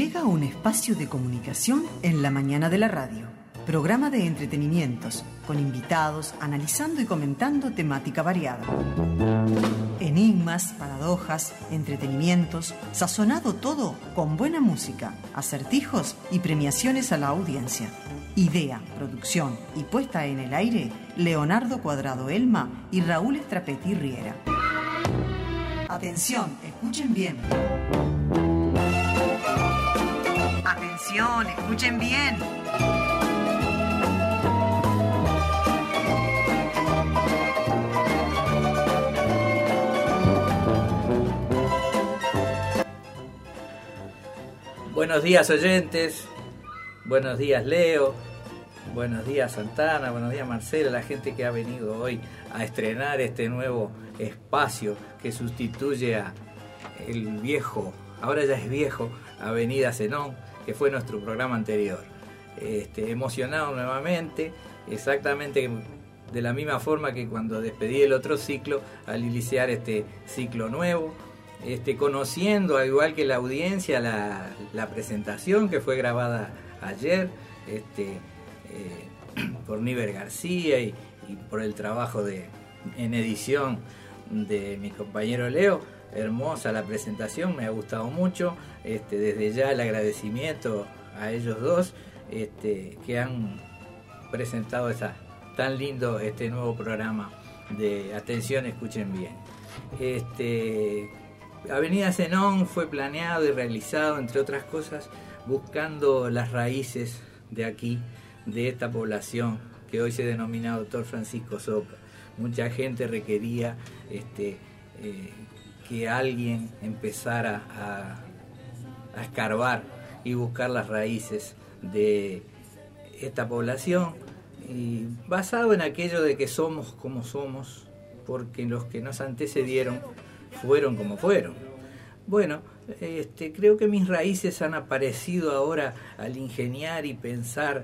Llega un espacio de comunicación en la mañana de la radio. Programa de entretenimientos, con invitados, analizando y comentando temática variada. Enigmas, paradojas, entretenimientos, sazonado todo con buena música, acertijos y premiaciones a la audiencia. Idea, producción y puesta en el aire, Leonardo Cuadrado Elma y Raúl Estrapetti Riera. Atención, escuchen bien. Atención, escuchen bien. Buenos días, oyentes. Buenos días, Leo. Buenos días, Santana. Buenos días, Marcela. La gente que ha venido hoy a estrenar este nuevo espacio que sustituye a el viejo, ahora ya es viejo, Avenida Zenón, que fue nuestro programa anterior. Emocionado nuevamente, exactamente de la misma forma que cuando despedí el otro ciclo, al iniciar este ciclo nuevo. Conociendo, al igual que la audiencia, la presentación que fue grabada ayer por Níver García y por el trabajo en edición de mi compañero Leo. Hermosa la presentación, me ha gustado mucho. Desde ya el agradecimiento a ellos dos que han presentado tan lindo este nuevo programa de Atención, escuchen bien. Avenida Zenón fue planeado y realizado, entre otras cosas, buscando las raíces de aquí, de esta población que hoy se denomina Dr. Francisco Soca. Mucha gente requería que alguien empezara a escarbar y buscar las raíces de esta población, y basado en aquello de que somos como somos, porque los que nos antecedieron fueron como fueron. Bueno, creo que mis raíces han aparecido ahora al ingeniar y pensar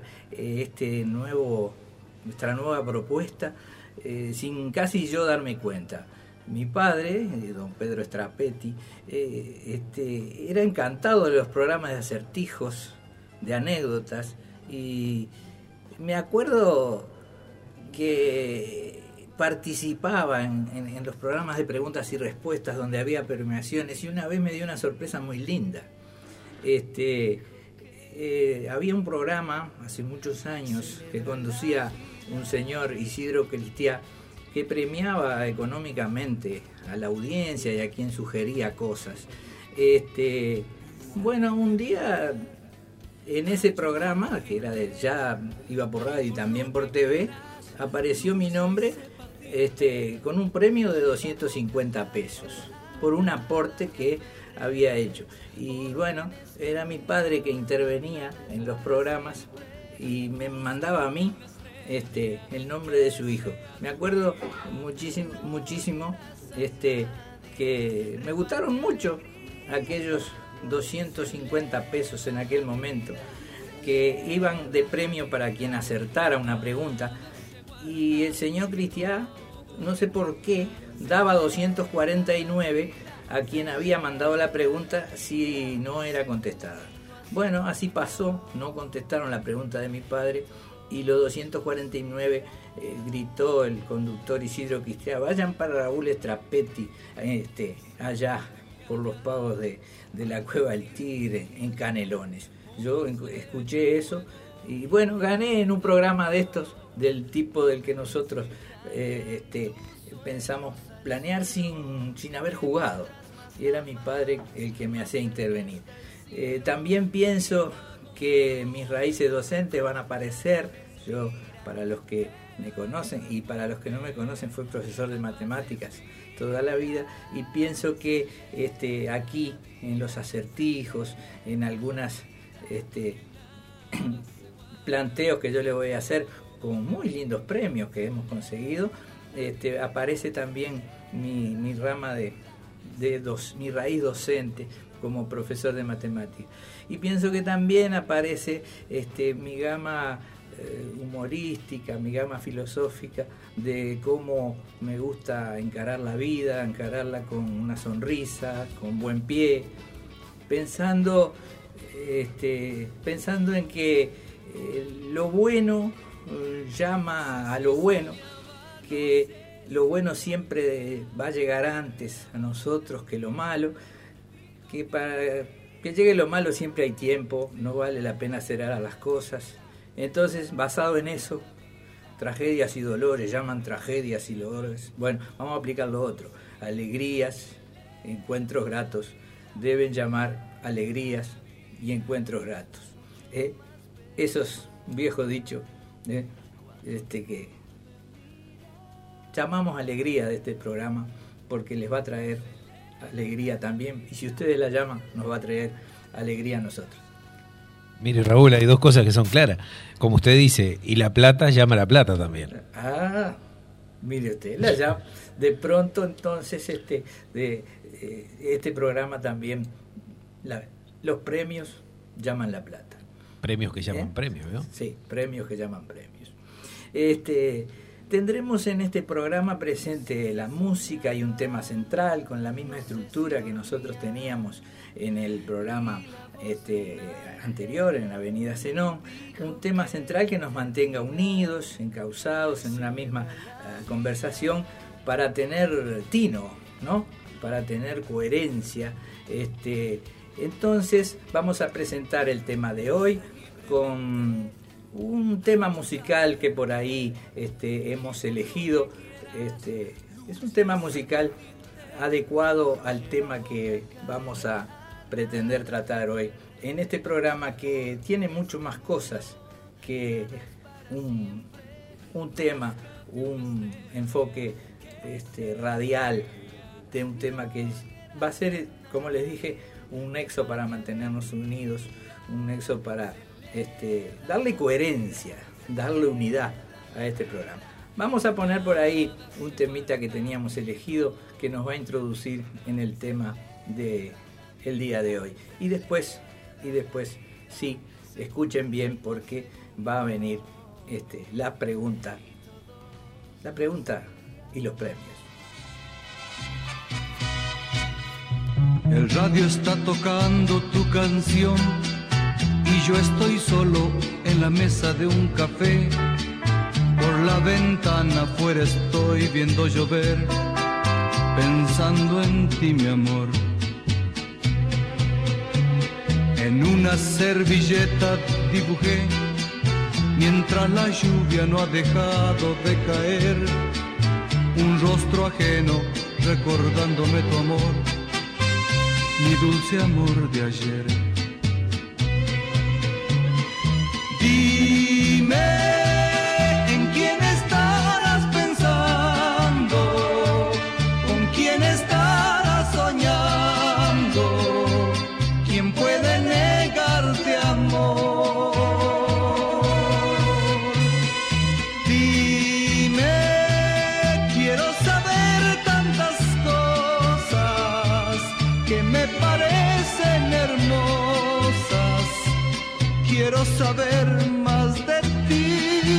nuestra nueva propuesta, sin casi yo darme cuenta. Mi padre, don Pedro Estrapetti, era encantado de los programas de acertijos, de anécdotas, y me acuerdo que participaba en los programas de preguntas y respuestas donde había premiaciones, y una vez me dio una sorpresa muy linda. Había un programa hace muchos años que conducía un señor, Isidro Cristiá, que premiaba económicamente a la audiencia y a quien sugería cosas. Bueno, un día en ese programa, que ya iba por radio y también por TV, apareció mi nombre con un premio de 250 pesos por un aporte que había hecho. Y bueno, era mi padre que intervenía en los programas y me mandaba a mí el nombre de su hijo. Me acuerdo muchísimo que me gustaron mucho aquellos 250 pesos en aquel momento, que iban de premio para quien acertara una pregunta. Y el señor Cristiá, no sé por qué, daba 249 a quien había mandado la pregunta si no era contestada. Bueno, así pasó, no contestaron la pregunta de mi padre, y los 249 gritó el conductor Isidro Cristiá: vayan para Raúl Estrapetti, allá por los pagos de la Cueva del Tigre, en Canelones. Yo escuché eso y bueno, gané en un programa de estos, del tipo del que nosotros pensamos planear sin haber jugado, y era mi padre el que me hacía intervenir. También pienso que mis raíces docentes van a aparecer. Yo, para los que me conocen y para los que no me conocen, fui profesor de matemáticas toda la vida, y pienso que aquí en los acertijos, en algunas planteos que yo le voy a hacer con muy lindos premios que hemos conseguido, aparece también mi rama mi raíz docente como profesor de matemáticas. Y pienso que también aparece mi gama humorística, mi gama filosófica, de cómo me gusta encarar la vida, encararla con una sonrisa, con buen pie, pensando pensando en que lo bueno llama a lo bueno, que lo bueno siempre va a llegar antes a nosotros que lo malo, que para que llegue lo malo siempre hay tiempo, no vale la pena acelerar las cosas. Entonces, basado en eso, tragedias y dolores llaman tragedias y dolores. Bueno, vamos a aplicar lo otro. Alegrías, encuentros gratos, deben llamar alegrías y encuentros gratos. Esos viejos dichos que llamamos alegría de este programa porque les va a traer alegría también, y si ustedes la llaman nos va a traer alegría a nosotros. Mire, Raúl, hay dos cosas que son claras, como usted dice, y la plata llama a la plata también. Mire usted, la llama. De pronto entonces este programa también, los premios llaman la plata. Premios que llaman premios, ¿no? Sí, premios que llaman premios. Tendremos en este programa presente la música y un tema central con la misma estructura que nosotros teníamos en el programa anterior, en Avenida Zenón, un tema central que nos mantenga unidos, encausados en una misma conversación para tener tino, ¿no? Para tener coherencia. Entonces vamos a presentar el tema de hoy con un tema musical que por ahí hemos elegido. Es un tema musical adecuado al tema que vamos a pretender tratar hoy en este programa, que tiene mucho más cosas que un tema, un enfoque radial de un tema que va a ser, como les dije, un nexo para mantenernos unidos, un nexo para darle coherencia, darle unidad a este programa. Vamos a poner por ahí un temita que teníamos elegido que nos va a introducir en el tema de el día de hoy. Y después, sí, escuchen bien porque va a venir la pregunta y los premios. El radio está tocando tu canción y yo estoy solo en la mesa de un café. Por la ventana afuera estoy viendo llover, pensando en ti, mi amor. En una servilleta dibujé, mientras la lluvia no ha dejado de caer, un rostro ajeno recordándome tu amor, mi dulce amor de ayer. Dime, ¿en quién estarás pensando? ¿Con quién estarás soñando? ¿Quién puede negarte amor? Dime, quiero saber tantas cosas que me parecen hermosas. Quiero saber más de ti.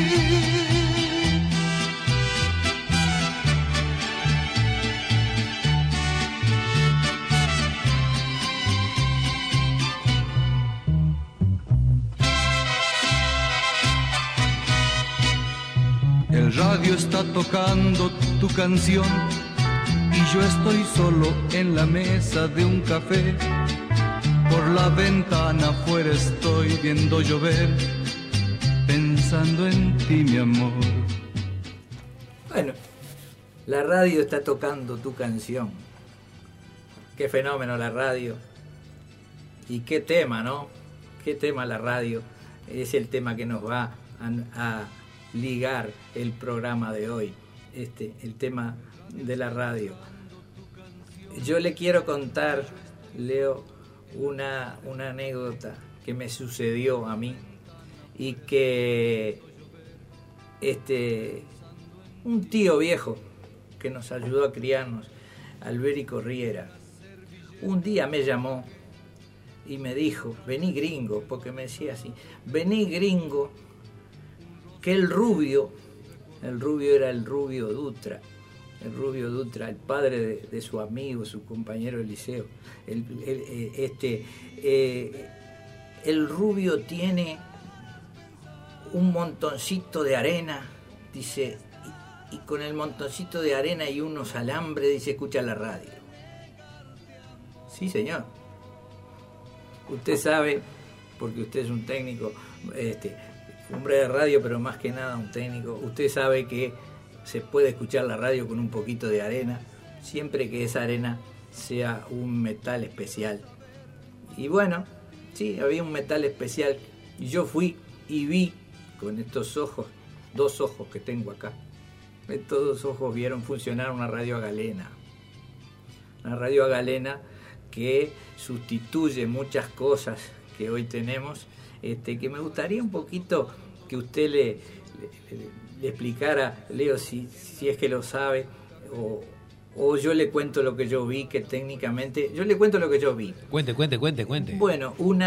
El radio está tocando tu canción y yo estoy solo en la mesa de un café. Por la ventana afuera estoy viendo llover, pensando en ti, mi amor. Bueno, la radio está tocando tu canción. Qué fenómeno la radio. Y qué tema, ¿no? Qué tema la radio. Es el tema que nos va a ligar el programa de hoy. El tema de la radio. Yo le quiero contar, Leo, una anécdota que me sucedió a mí y que un tío viejo que nos ayudó a criarnos, Albérico Riera, un día me llamó y me dijo: vení gringo, porque me decía así, vení gringo, que el rubio era el Rubio Dutra, el padre de su amigo, su compañero de liceo. el rubio tiene un montoncito de arena, dice, y con el montoncito de arena y unos alambres, dice, escucha la radio. Sí, señor. Usted sabe, porque usted es un técnico, hombre de radio, pero más que nada un técnico, usted sabe que se puede escuchar la radio con un poquito de arena, siempre que esa arena sea un metal especial. Y bueno, sí, había un metal especial, y yo fui y vi con estos ojos, 2 ojos que tengo acá, estos 2 ojos vieron funcionar una radio a galena. Una radio a galena que sustituye muchas cosas que hoy tenemos, que me gustaría un poquito que usted le explicara, Leo, si es que lo sabe, o yo le cuento lo que yo vi, que técnicamente... Yo le cuento lo que yo vi. Cuente. Bueno, un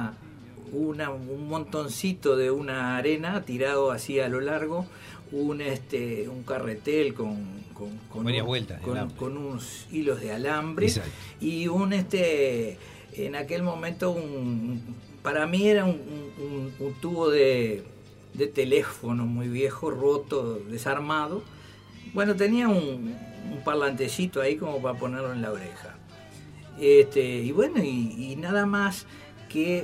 montoncito de una arena tirado así a lo largo, un carretel con varias vueltas, con unos hilos de alambre. Exacto. Y en aquel momento para mí era un tubo de teléfono muy viejo, roto, desarmado. Bueno, tenía un parlantecito ahí como para ponerlo en la oreja. Y bueno, y nada más que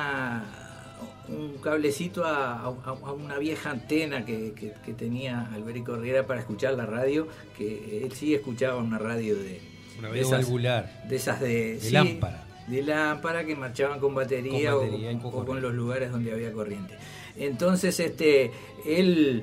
un cablecito a una vieja antena que tenía Alberico Riera para escuchar la radio, que él sí escuchaba una radio una radio valvular, de esas de lámpara. De lámpara que marchaban con batería, o con los lugares donde había corriente. Entonces él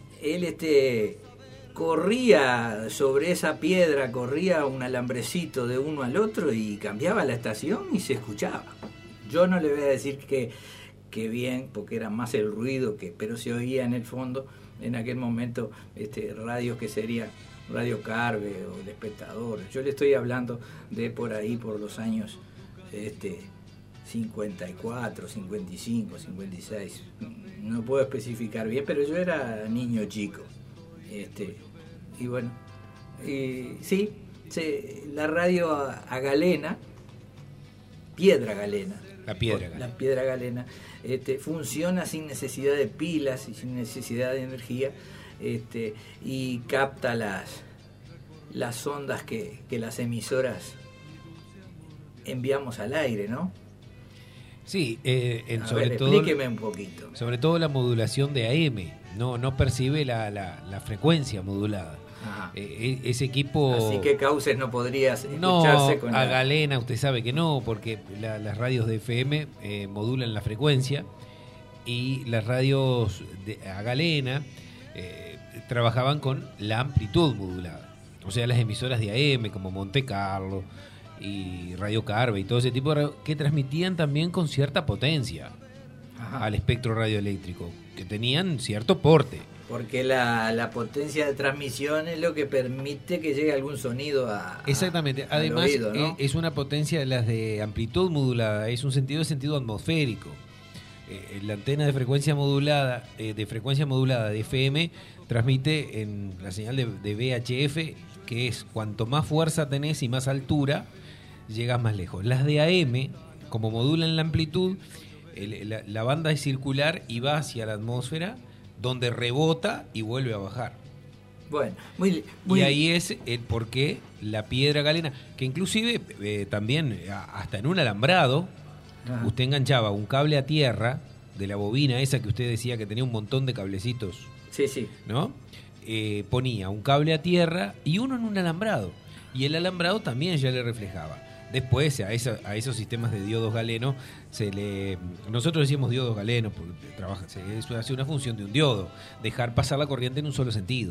corría sobre esa piedra, corría un alambrecito de uno al otro y cambiaba la estación y se escuchaba. Yo no le voy a decir que bien, porque era más el ruido, pero se oía en el fondo, en aquel momento, radios que sería Radio Carve o El Espectador. Yo le estoy hablando de por ahí, por los años 54, 55, 56. No puedo especificar bien, pero yo era niño chico. Y bueno, sí, la radio a galena, piedra galena. La piedra galena funciona sin necesidad de pilas y sin necesidad de energía, y capta las ondas que las emisoras enviamos al aire, ¿no? Sí, explíqueme un poquito. Sobre todo la modulación de AM, no percibe la frecuencia modulada. Ese equipo... Así que Cauces no podría escucharse con... a galena usted sabe que no, porque las radios de FM modulan la frecuencia, y las radios a galena trabajaban con la amplitud modulada. O sea, las emisoras de AM como Monte Carlo y Radio Carve y todo ese tipo de radio, que transmitían también con cierta potencia al espectro radioeléctrico, que tenían cierto porte. Porque la potencia de transmisión es lo que permite que llegue algún sonido exactamente. Además, al oído, ¿no? Es una potencia de las de amplitud modulada, es un sentido atmosférico. La antena de frecuencia modulada de FM transmite en la señal de VHF, que es cuanto más fuerza tenés y más altura, llegas más lejos. Las de AM, como modulan la amplitud, la banda es circular y va hacia la atmósfera, donde rebota y vuelve a bajar. Bueno, y ahí es el porqué la piedra galena, que inclusive también hasta en un alambrado, usted enganchaba un cable a tierra de la bobina esa que usted decía que tenía un montón de cablecitos. Sí. ¿No? Ponía un cable a tierra y uno en un alambrado, y el alambrado también ya le reflejaba. Después a esos sistemas de diodos galenos nosotros decimos diodos galenos porque eso hace una función de un diodo, dejar pasar la corriente en un solo sentido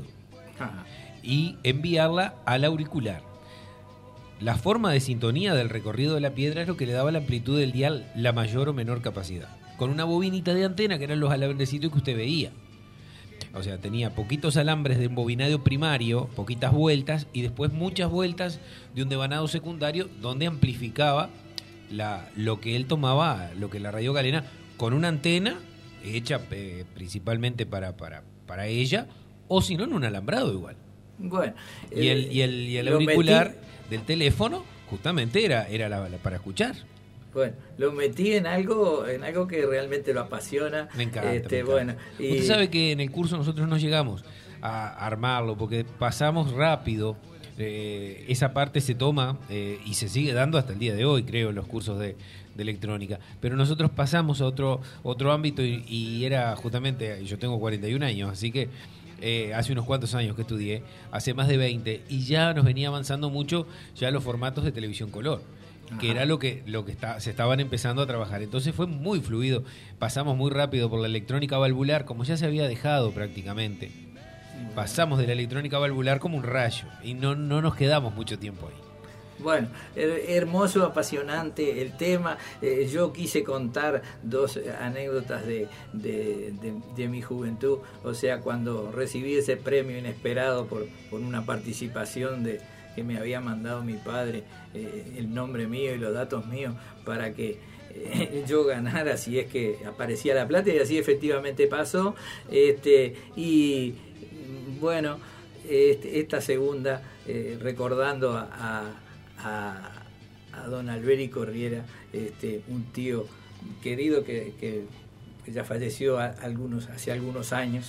y enviarla al auricular. La forma de sintonía del recorrido de la piedra es lo que le daba la amplitud del dial, la mayor o menor capacidad, con una bobinita de antena que eran los alambrecitos que usted veía. O sea, tenía poquitos alambres de un bobinadio primario, poquitas vueltas, y después muchas vueltas de un devanado secundario, donde amplificaba lo que él tomaba, lo que la radio galena, con una antena hecha principalmente para ella, o si no, en un alambrado igual. Bueno, y el auricular del teléfono justamente era para escuchar. Bueno, lo metí en algo que realmente lo apasiona. Me encanta. Me encanta. Bueno, y... Usted sabe que en el curso nosotros no llegamos a armarlo porque pasamos rápido. Esa parte se toma y se sigue dando hasta el día de hoy, creo, en los cursos de electrónica. Pero nosotros pasamos a otro ámbito y era justamente, yo tengo 41 años, así que hace unos cuantos años que estudié, hace más de 20, y ya nos venía avanzando mucho ya los formatos de televisión color. Ajá. Que era lo que se estaban empezando a trabajar. Entonces fue muy fluido, pasamos muy rápido por la electrónica valvular, como ya se había dejado prácticamente. Pasamos de la electrónica valvular como un rayo y no nos quedamos mucho tiempo ahí. Bueno, hermoso, apasionante el tema. Yo quise contar dos anécdotas de mi juventud. O sea, cuando recibí ese premio inesperado por una participación que me había mandado mi padre, el nombre mío y los datos míos para que yo ganara si es que aparecía la plata, y así efectivamente pasó. Y bueno, esta segunda, recordando a don Alberico Riera, un tío querido que ya falleció hace algunos años,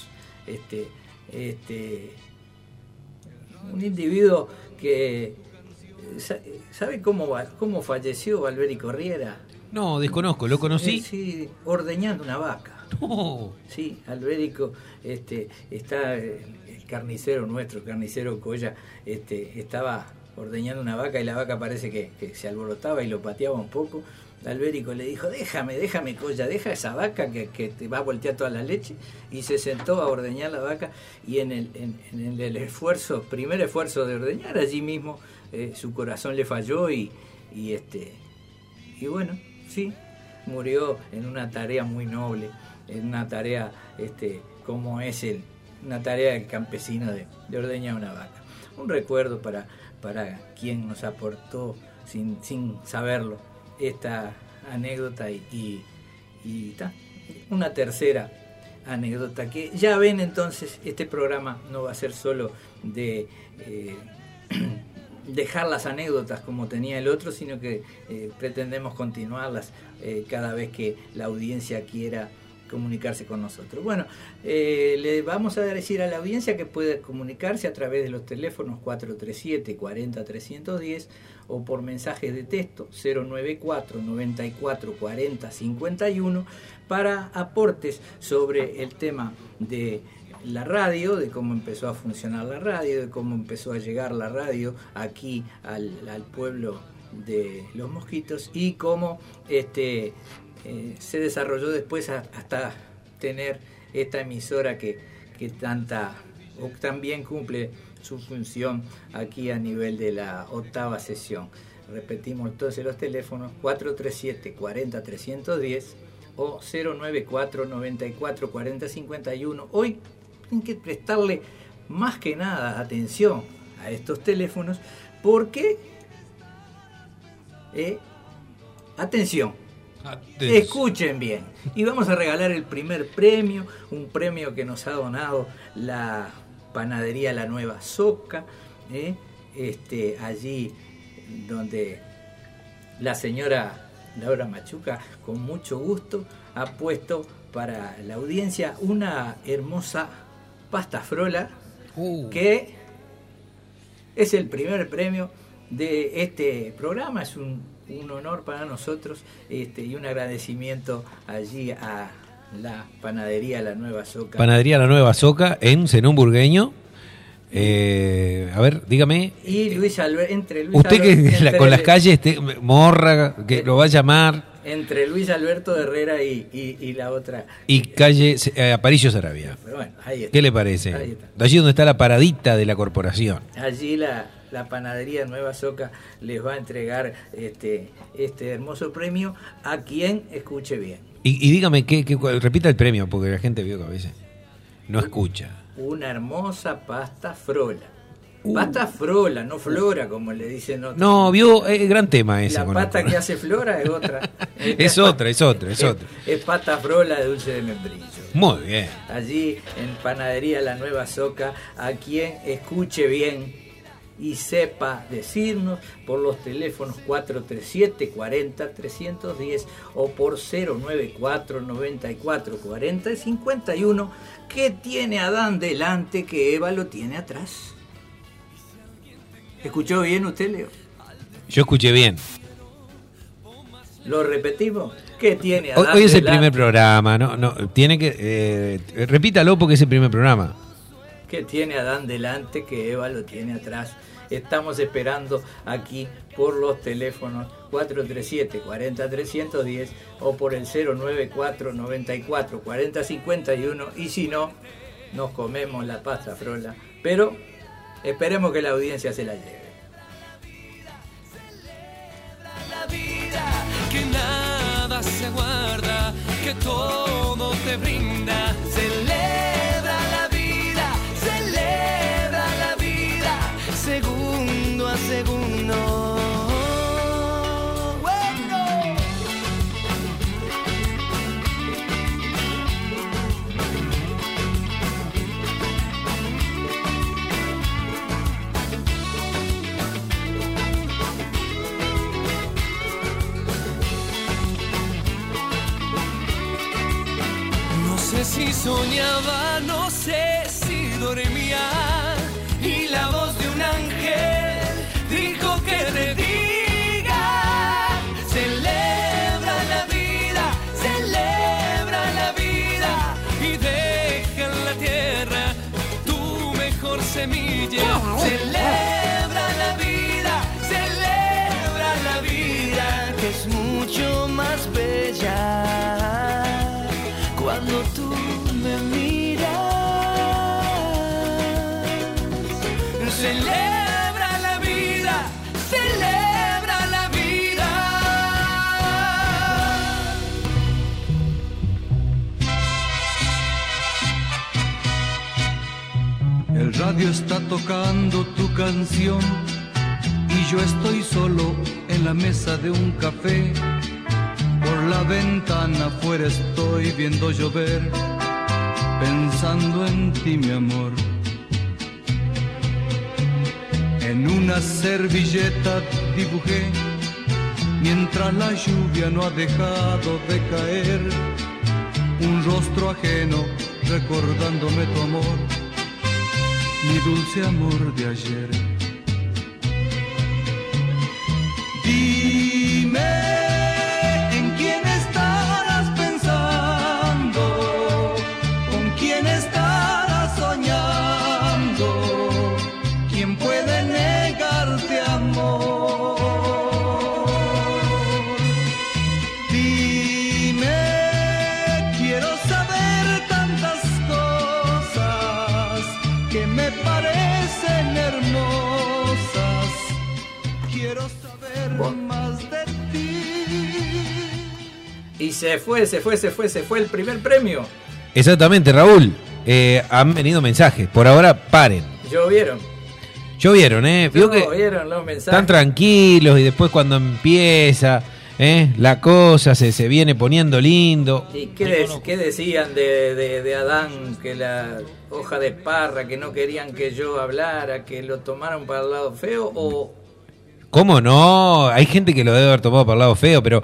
un individuo que ¿sabe cómo falleció Alberico Riera? No, desconozco, lo conocí. Sí, ordeñando una vaca. No. Sí, Alberico, está el carnicero nuestro, el carnicero Colla, estaba ordeñando una vaca y la vaca parece que se alborotaba y lo pateaba un poco. Alberico le dijo, déjame Colla, deja esa vaca que te va a voltear toda la leche, y se sentó a ordeñar la vaca, y en el primer esfuerzo de ordeñar, allí mismo su corazón le falló y bueno, sí, murió en una tarea muy noble, en una tarea como es una tarea del campesino de ordeñar una vaca. Un recuerdo para quien nos aportó sin saberlo esta anécdota y una tercera anécdota que ya ven. Entonces este programa no va a ser solo de dejar las anécdotas como tenía el otro, sino que pretendemos continuarlas cada vez que la audiencia quiera comunicarse con nosotros. Bueno, le vamos a decir a la audiencia que puede comunicarse a través de los teléfonos 437-40-310 o por mensajes de texto 094-94-40-51 para aportes sobre el tema de la radio, de cómo empezó a funcionar la radio, de cómo empezó a llegar la radio aquí al pueblo de Los Mosquitos, y cómo se desarrolló después hasta tener esta emisora que también cumple su función aquí a nivel de la 8ª sesión. Repetimos entonces los teléfonos 437-40-310 o 094-94-40-51. Hoy tienen que prestarle más que nada atención a estos teléfonos porque atención, escuchen bien, y vamos a regalar el primer premio, un premio que nos ha donado la panadería La Nueva Soca, allí donde la señora Laura Machuca con mucho gusto ha puesto para la audiencia una hermosa pasta frola que es el primer premio de este programa. Es un honor para nosotros y un agradecimiento allí a la panadería La Nueva Soca. Panadería La Nueva Soca en Zenón Burgueño. A ver, dígame. Y Luis Alberto, usted que con las calles Morra, que lo va a llamar. Entre Luis Alberto Herrera y la otra. Y calle Aparicio Saravia. Pero bueno, ahí está. ¿Qué le parece? Ahí está. Allí donde está la paradita de la corporación. Allí la panadería Nueva Soca les va a entregar este hermoso premio a quien escuche bien. Y dígame, repita el premio, porque la gente vio que a veces no escucha. Una hermosa pasta frola. Pasta frola, no flora, como le dicen otros. No, vio, es gran tema ese. La pasta que hace flora es otra. Es otra. Es pasta frola de dulce de membrillo. Muy bien. Allí en Panadería La Nueva Soca, a quien escuche bien, y sepa decirnos por los teléfonos 437 40 310 o por 094 94 40 51 qué tiene Adán delante que Eva lo tiene atrás. ¿Escuchó bien usted, Leo? Yo escuché bien. ¿Lo repetimos? ¿Qué tiene Adán Hoy es el delante? primer programa, no tiene que repítalo porque es el primer programa. ¿Qué tiene Adán delante que Eva lo tiene atrás? Estamos esperando aquí por los teléfonos 437 40 310 o por el 094 94 40 51 y si no, nos comemos la pasta frola, pero esperemos que la audiencia se la lleve. La vida, que nada se guarda, que todo te brinda. Celebra la vida, segundo a segundo. Bueno. No sé si soñaba, no sé si dormía, y la voz de un ángel dijo que te diga: celebra la vida y deja en la tierra tu mejor semilla. Celebra la vida, que es mucho más bella cuando tú me miras. Celebra la vida, celebra la vida. El radio está tocando tu canción y yo estoy solo en la mesa de un café. Por la ventana afuera estoy viendo llover, pensando en ti, mi amor. En una servilleta dibujé, mientras la lluvia no ha dejado de caer, un rostro ajeno recordándome tu amor, mi dulce amor de ayer. Dime, ¿en quién estarás pensando? ¿Con quién estarás soñando? ¿Quién puede negarte amor? Dime, quiero saber tantas cosas que me parecen hermosas. Quiero saber más de ti. Y se fue el primer premio. Exactamente, Raúl. Han venido mensajes. Por ahora, paren. ¿Llovieron? Llovieron, Vio que ¿Llovieron los mensajes? están tranquilos y después cuando empieza la cosa se viene poniendo lindo. ¿Y qué decían de Adán? Que la hoja de parra, que no querían que yo hablara, que lo tomaron para el lado feo, o... ¿Cómo no? Hay gente que lo debe haber tomado por el lado feo, pero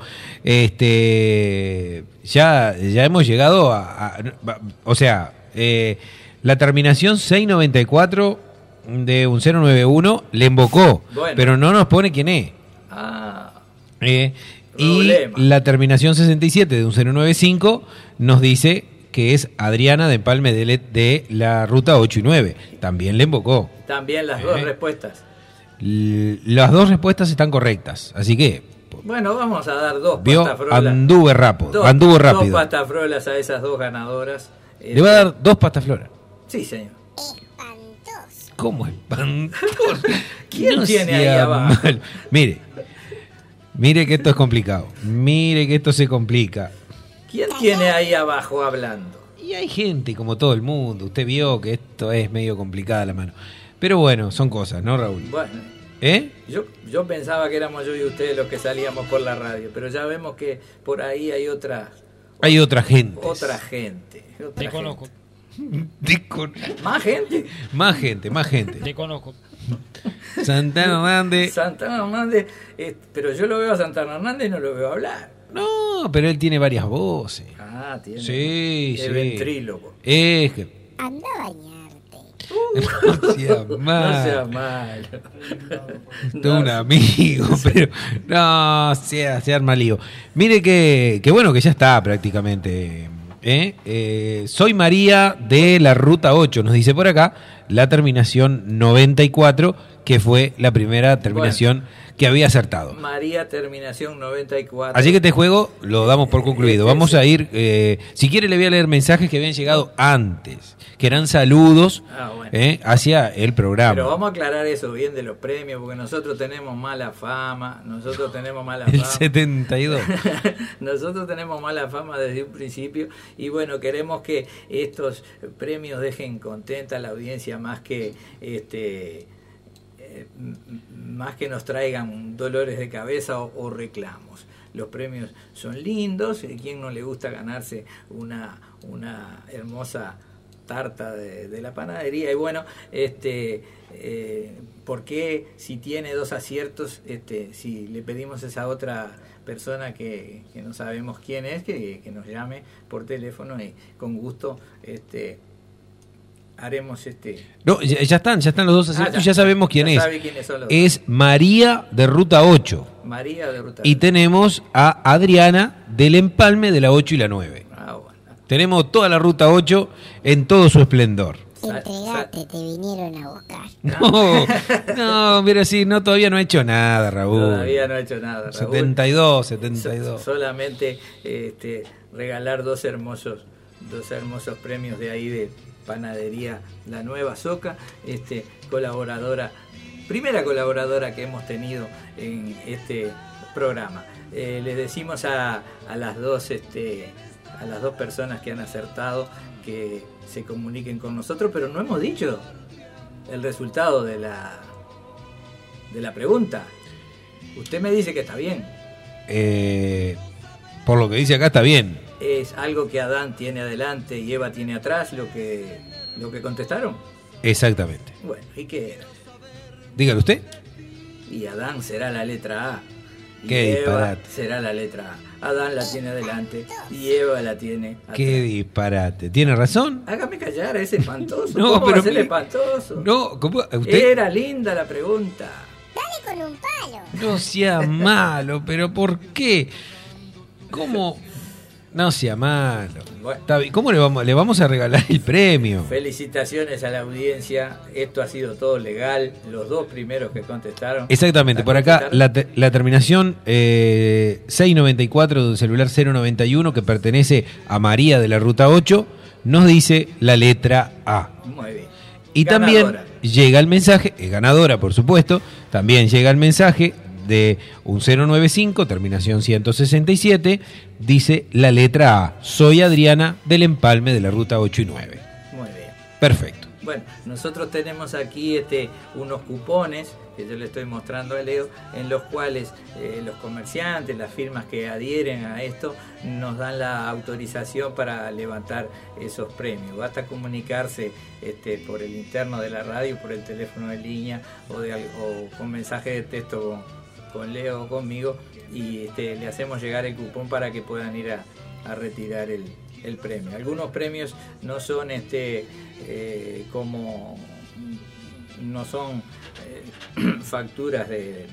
ya hemos llegado o sea, la terminación 694 de un 091 le invocó, Bueno. pero no nos pone quién es. Y Problema. la terminación 67 de un 095 nos dice que es Adriana de Empalme de la ruta 8 y 9. También le invocó. También las dos respuestas. Las dos respuestas están correctas, así que Bueno, vamos a dar dos vio, pastafrolas. anduvo rápido. Dos pastafrolas a esas dos ganadoras. Le voy a dar 2 pastafloras. Sí, señor. ¿Cómo espantoso? ¿Quién tiene ahí sea abajo? malo. Mire que esto es complicado. Mire que esto se complica. ¿Quién tiene ahí abajo hablando? Y hay gente como todo el mundo. Usted vio que esto es medio complicada la mano. Pero bueno, son cosas, ¿no, Raúl? Bueno, yo pensaba que éramos yo y ustedes los que salíamos por la radio, pero ya vemos que por ahí hay otra gente. Te conozco. ¿Más gente? Más gente. Te conozco. Santana Hernández. Santana Hernández, pero yo lo veo a Santana Hernández y no lo veo hablar. No, pero él tiene varias voces. Ah, tiene. Sí, es sí. ventríloco. Es que... Anda a bañarte. No sea mal. No sea malo. Tengo un amigo, pero no, se arma lío. Mire que bueno, que ya está prácticamente. Soy María de la Ruta 8, nos dice por acá, la terminación 94, que fue la primera terminación que había acertado. María, terminación 94. Así que este juego lo damos por concluido. Vamos a ir, si quiere le voy a leer mensajes que habían llegado antes, que eran saludos bueno. hacia el programa. Pero vamos a aclarar eso bien de los premios, porque nosotros tenemos mala fama, El 72. Nosotros tenemos mala fama desde un principio y bueno, queremos que estos premios dejen contenta a la audiencia más que nos traigan dolores de cabeza o reclamos. Los premios son lindos, ¿quién no le gusta ganarse una hermosa tarta de la panadería? Y bueno, ¿por qué si tiene 2 aciertos, si le pedimos a esa otra persona que no sabemos quién es, que nos llame por teléfono y con gusto haremos No, ya están los 2 aciertos, ya sabemos quién es. Sabe quiénes son los es María de Ruta 8. María de Ruta 8. Y tenemos a Adriana del Empalme de la 8 y la 9. Bueno. Tenemos toda la Ruta 8 en todo su esplendor. Entregate, te vinieron a buscar. No, pero sí, todavía no he hecho nada, Raúl. Todavía no he hecho nada, Raúl. 72. Solamente regalar dos hermosos premios de ahí de Panadería La Nueva Soca, primera colaboradora que hemos tenido en este programa. Les decimos a las dos personas que han acertado que se comuniquen con nosotros, pero no hemos dicho el resultado de la pregunta. Usted me dice que está bien. Por lo que dice acá está bien. ¿Es algo que Adán tiene adelante y Eva tiene atrás lo que contestaron? Exactamente. Bueno, ¿y qué era? Dígalo usted. Y Adán será la letra A. Y Qué Eva disparate. será la letra A. Adán la tiene adelante y Eva la tiene atrás. Qué disparate. ¿Tiene razón? Hágame callar, es espantoso. No, ¿Cómo pero va a ser espantoso? No, ¿cómo? ¿Usted? Era linda la pregunta. Dale con un palo. No sea malo, pero ¿por qué? ¿Cómo? No sea malo. Bueno. Está bien. ¿Cómo le vamos a regalar el premio? Felicitaciones a la audiencia. Esto ha sido todo legal. Los dos primeros que contestaron. Exactamente. Por acá la terminación 694 del celular 091 que pertenece a María de la Ruta 8 nos dice la letra A. Muy bien. Y Ganadora. también llega el mensaje, ganadora por supuesto, también llega el mensaje de un 095, terminación 167, dice la letra A. Soy Adriana del Empalme de la Ruta 8 y 9. Muy bien. Perfecto. Bueno, nosotros tenemos aquí unos cupones que yo le estoy mostrando a Leo, en los cuales los comerciantes, las firmas que adhieren a esto, nos dan la autorización para levantar esos premios. Basta comunicarse por el interno de la radio, por el teléfono de línea o con mensaje de texto con Leo o conmigo y le hacemos llegar el cupón para que puedan ir a retirar el premio. Algunos premios no son como no son facturas de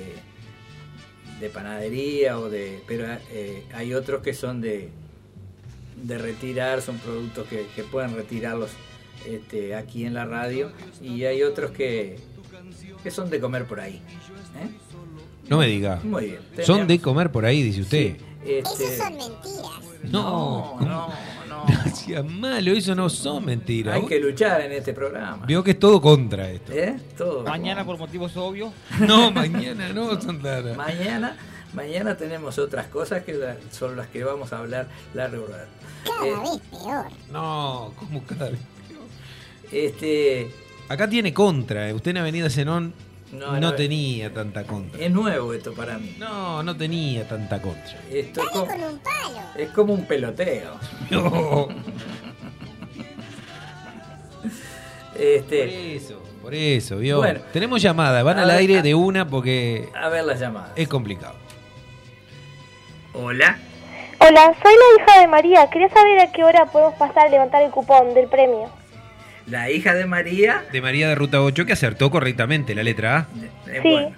panadería pero hay otros que son de retirar, son productos que pueden retirarlos aquí en la radio, y hay otros que son de comer por ahí. No me diga. Muy bien. Son de comer por ahí, dice usted. Sí, Esas son mentiras. No. No. No sea malo, eso no son mentiras. Hay que luchar en este programa. Veo que es todo contra esto. Todo. Mañana por motivos obvios. No, mañana no, Santana. Mañana tenemos otras cosas que son las que vamos a hablar largo rato. Cada vez peor. No, ¿cómo cada vez peor? Acá tiene contra. Usted en Avenida Zenón no tenía tanta contra. Es nuevo esto para mí. No tenía tanta contra. Esto Dale con un palo. es como un peloteo. No. Por eso. Por eso, ¿vio? Bueno. Tenemos llamada, van al aire de una porque A ver las llamadas. es complicado. Hola. Hola, soy la hija de María. Quería saber a qué hora podemos pasar a levantar el cupón del premio. La hija de María. De María de Ruta 8, que acertó correctamente la letra A. Sí. Bueno,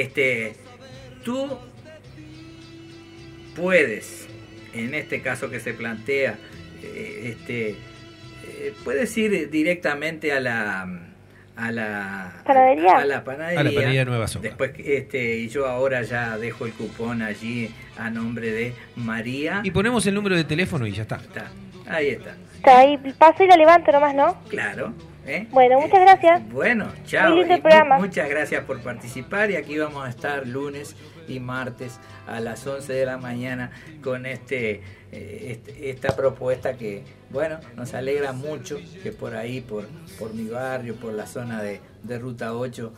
tú puedes, en este caso que se plantea, puedes ir directamente a la ¿Panadería? A la panadería. A la panadería Nueva Soca. Después, y yo ahora ya dejo el cupón allí a nombre de María. Y ponemos el número de teléfono y ya está. Ahí está. Está ahí, paso y la levanto nomás, ¿no? Claro. Bueno, muchas gracias. Bueno, chao. Muy lindo el programa. Muchas gracias por participar y aquí vamos a estar lunes y martes a las 11 de la mañana con esta propuesta que, bueno, nos alegra mucho que por ahí, por mi barrio, por la zona de Ruta 8,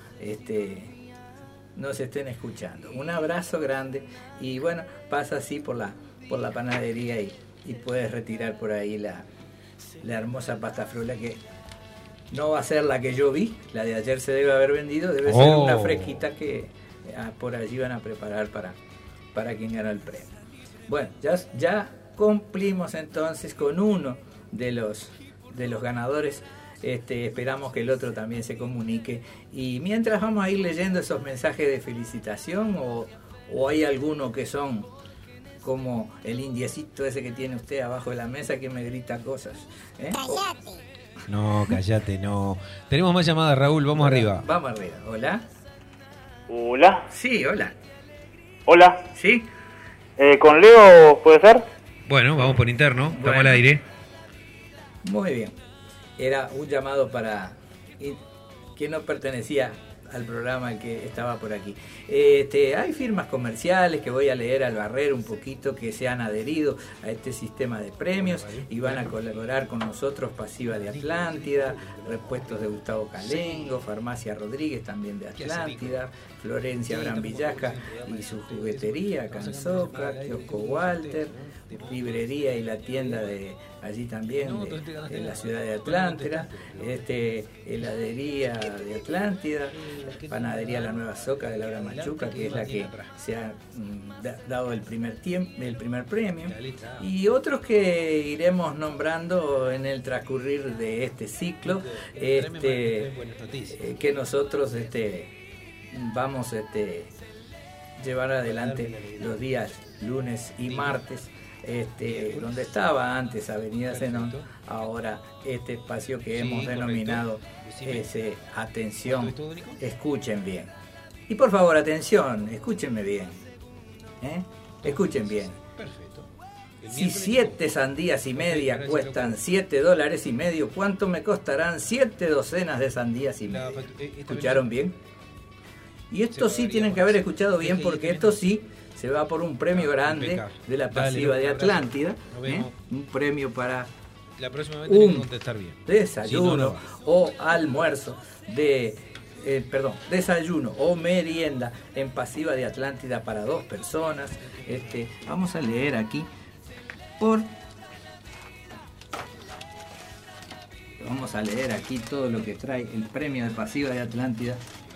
nos estén escuchando. Un abrazo grande y bueno, pasa así por la panadería y puedes retirar por ahí la hermosa pasta frola que no va a ser la que yo vi, la de ayer se debe haber vendido, debe ser una fresquita que por allí van a preparar para quien gana el premio. Bueno, ya cumplimos entonces con uno de los ganadores. Esperamos que el otro también se comunique. Y mientras vamos a ir leyendo esos mensajes de felicitación o hay algunos que son como el indiecito ese que tiene usted abajo de la mesa que me grita cosas. Cállate. No, cállate, no. Tenemos más llamadas, Raúl, vamos arriba. Vamos arriba. Hola. Hola. Sí, hola. Hola. ¿Sí? ¿Con Leo puede ser? Bueno, vamos por interno, Bueno. estamos al aire. Muy bien. Era un llamado para que no pertenecía al programa que estaba por aquí. Hay firmas comerciales que voy a leer al barrer un poquito que se han adherido a este sistema de premios y van a colaborar con nosotros. Pasiva de Atlántida, Repuestos de Gustavo Calengo, Farmacia Rodríguez también de Atlántida, Florencia Abraham Villasca y su juguetería, Canzoca, Kiosco Walter, librería y la tienda de allí también de la ciudad de Atlántida, heladería de Atlántida, panadería La Nueva Soca de Laura Machuca, que es la que se ha dado el primer premio, y otros que iremos nombrando en el transcurrir de este ciclo, que nosotros vamos llevar adelante los días lunes y martes. Donde estaba antes Avenida Zenón, ahora este espacio que hemos denominado atención, escuchen bien. Y por favor, atención, escúchenme bien. Escuchen bien. Si 7 sandías y media cuestan $7.50, ¿cuánto me costarán 7 docenas de sandías y media? ¿Escucharon bien? Y esto sí tienen que haber escuchado bien, porque esto sí se va por un premio grande de la Pasiva de Atlántida, un premio para un desayuno o almuerzo desayuno o merienda en Pasiva de Atlántida para 2 personas. Vamos a leer aquí todo lo que trae el premio de Pasiva de Atlántida.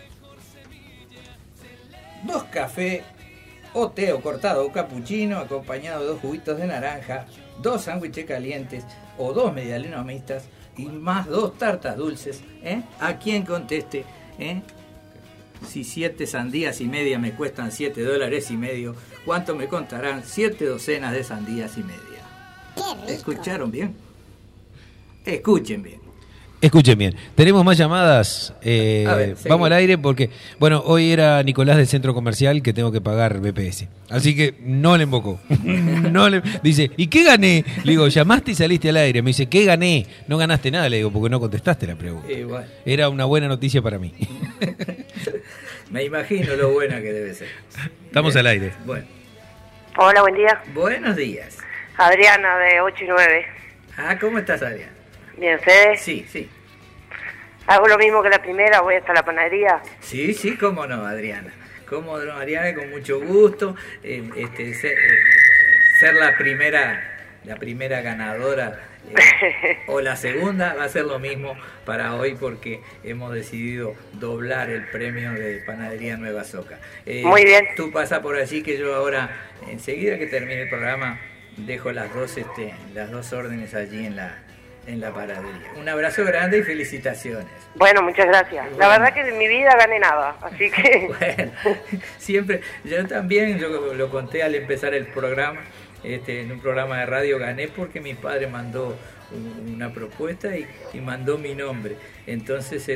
2 cafés o té o cortado o capuchino acompañado de 2 juguitos de naranja, 2 sándwiches calientes o 2 medialunas mixtas y más 2 tartas dulces. A quien conteste, si 7 sandías y media me cuestan $7.50, ¿cuánto me contarán 7 docenas de sandías y media? ¿Escucharon bien? Escuchen bien. Escuchen bien, tenemos más llamadas. Vamos al aire porque, bueno, hoy era Nicolás del centro comercial que tengo que pagar BPS. Así que no le invocó. Dice, ¿y qué gané? Le digo, llamaste y saliste al aire. Me dice, ¿qué gané? No ganaste nada, le digo, porque no contestaste la pregunta. Bueno. Era una buena noticia para mí. Me imagino lo buena que debe ser. Estamos al aire. Bueno. Hola, buen día. Buenos días. Adriana, de 8 y 9. ¿Cómo estás, Adriana? Bien, ¿ustedes? Sí. Hago lo mismo que la primera, voy hasta la panadería. Sí, cómo no, Adriana. Cómo no, Adriana, con mucho gusto. Ser la primera la primera ganadora o la segunda, va a ser lo mismo para hoy porque hemos decidido doblar el premio de Panadería Nueva Soca. Muy bien. Tú pasa por allí que yo ahora, enseguida que termine el programa, dejo las dos órdenes allí en la panadería. Un abrazo grande y felicitaciones. Bueno, muchas gracias. Bueno. La verdad que en mi vida gané nada, así que... Bueno, siempre, yo también, yo lo conté al empezar el programa, en un programa de radio gané porque mi padre mandó una propuesta y mandó mi nombre. Entonces,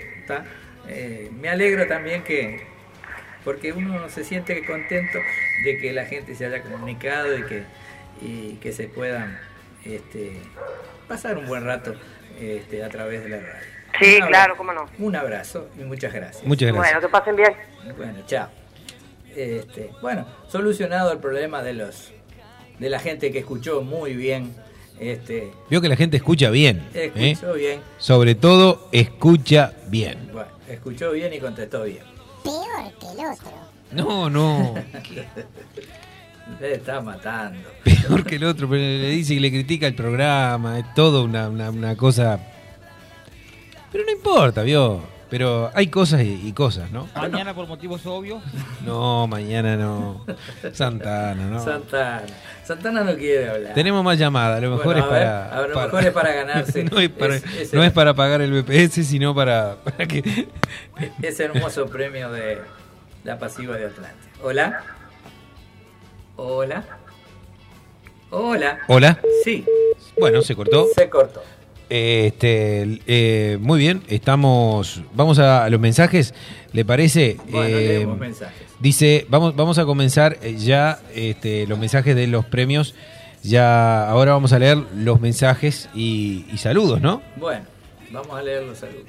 me alegro también porque uno se siente contento de que la gente se haya comunicado y que se puedan pasar un buen rato a través de la radio. Sí, claro, cómo no. Un abrazo y muchas gracias. Muchas gracias. Bueno, que pasen bien. Bueno, chao. Bueno, solucionado el problema de la gente que escuchó muy bien. Vio que la gente escucha bien. Escuchó bien. Sobre todo, escucha bien. Bueno, escuchó bien y contestó bien. Peor que el otro. No. Le está matando. Peor que el otro, pero le dice que le critica el programa. Es todo una cosa. Pero no importa, vio. Pero hay cosas y cosas, ¿no? Mañana por motivos obvios. No, mañana no. Santana, ¿no? Santana no quiere hablar. Tenemos más llamadas, a lo mejor Bueno, es para... mejor es para ganarse. no es para pagar el BPS, sino para que... Ese hermoso premio de la pasiva de Atlante. Hola. Hola. Hola. Hola. Sí. Bueno, se cortó. Se cortó. Muy bien, vamos a los mensajes, ¿le parece? Bueno, leemos mensajes. Dice, vamos a comenzar ya los mensajes de los premios. Ya ahora vamos a leer los mensajes y saludos, ¿no? Bueno, vamos a leer los saludos.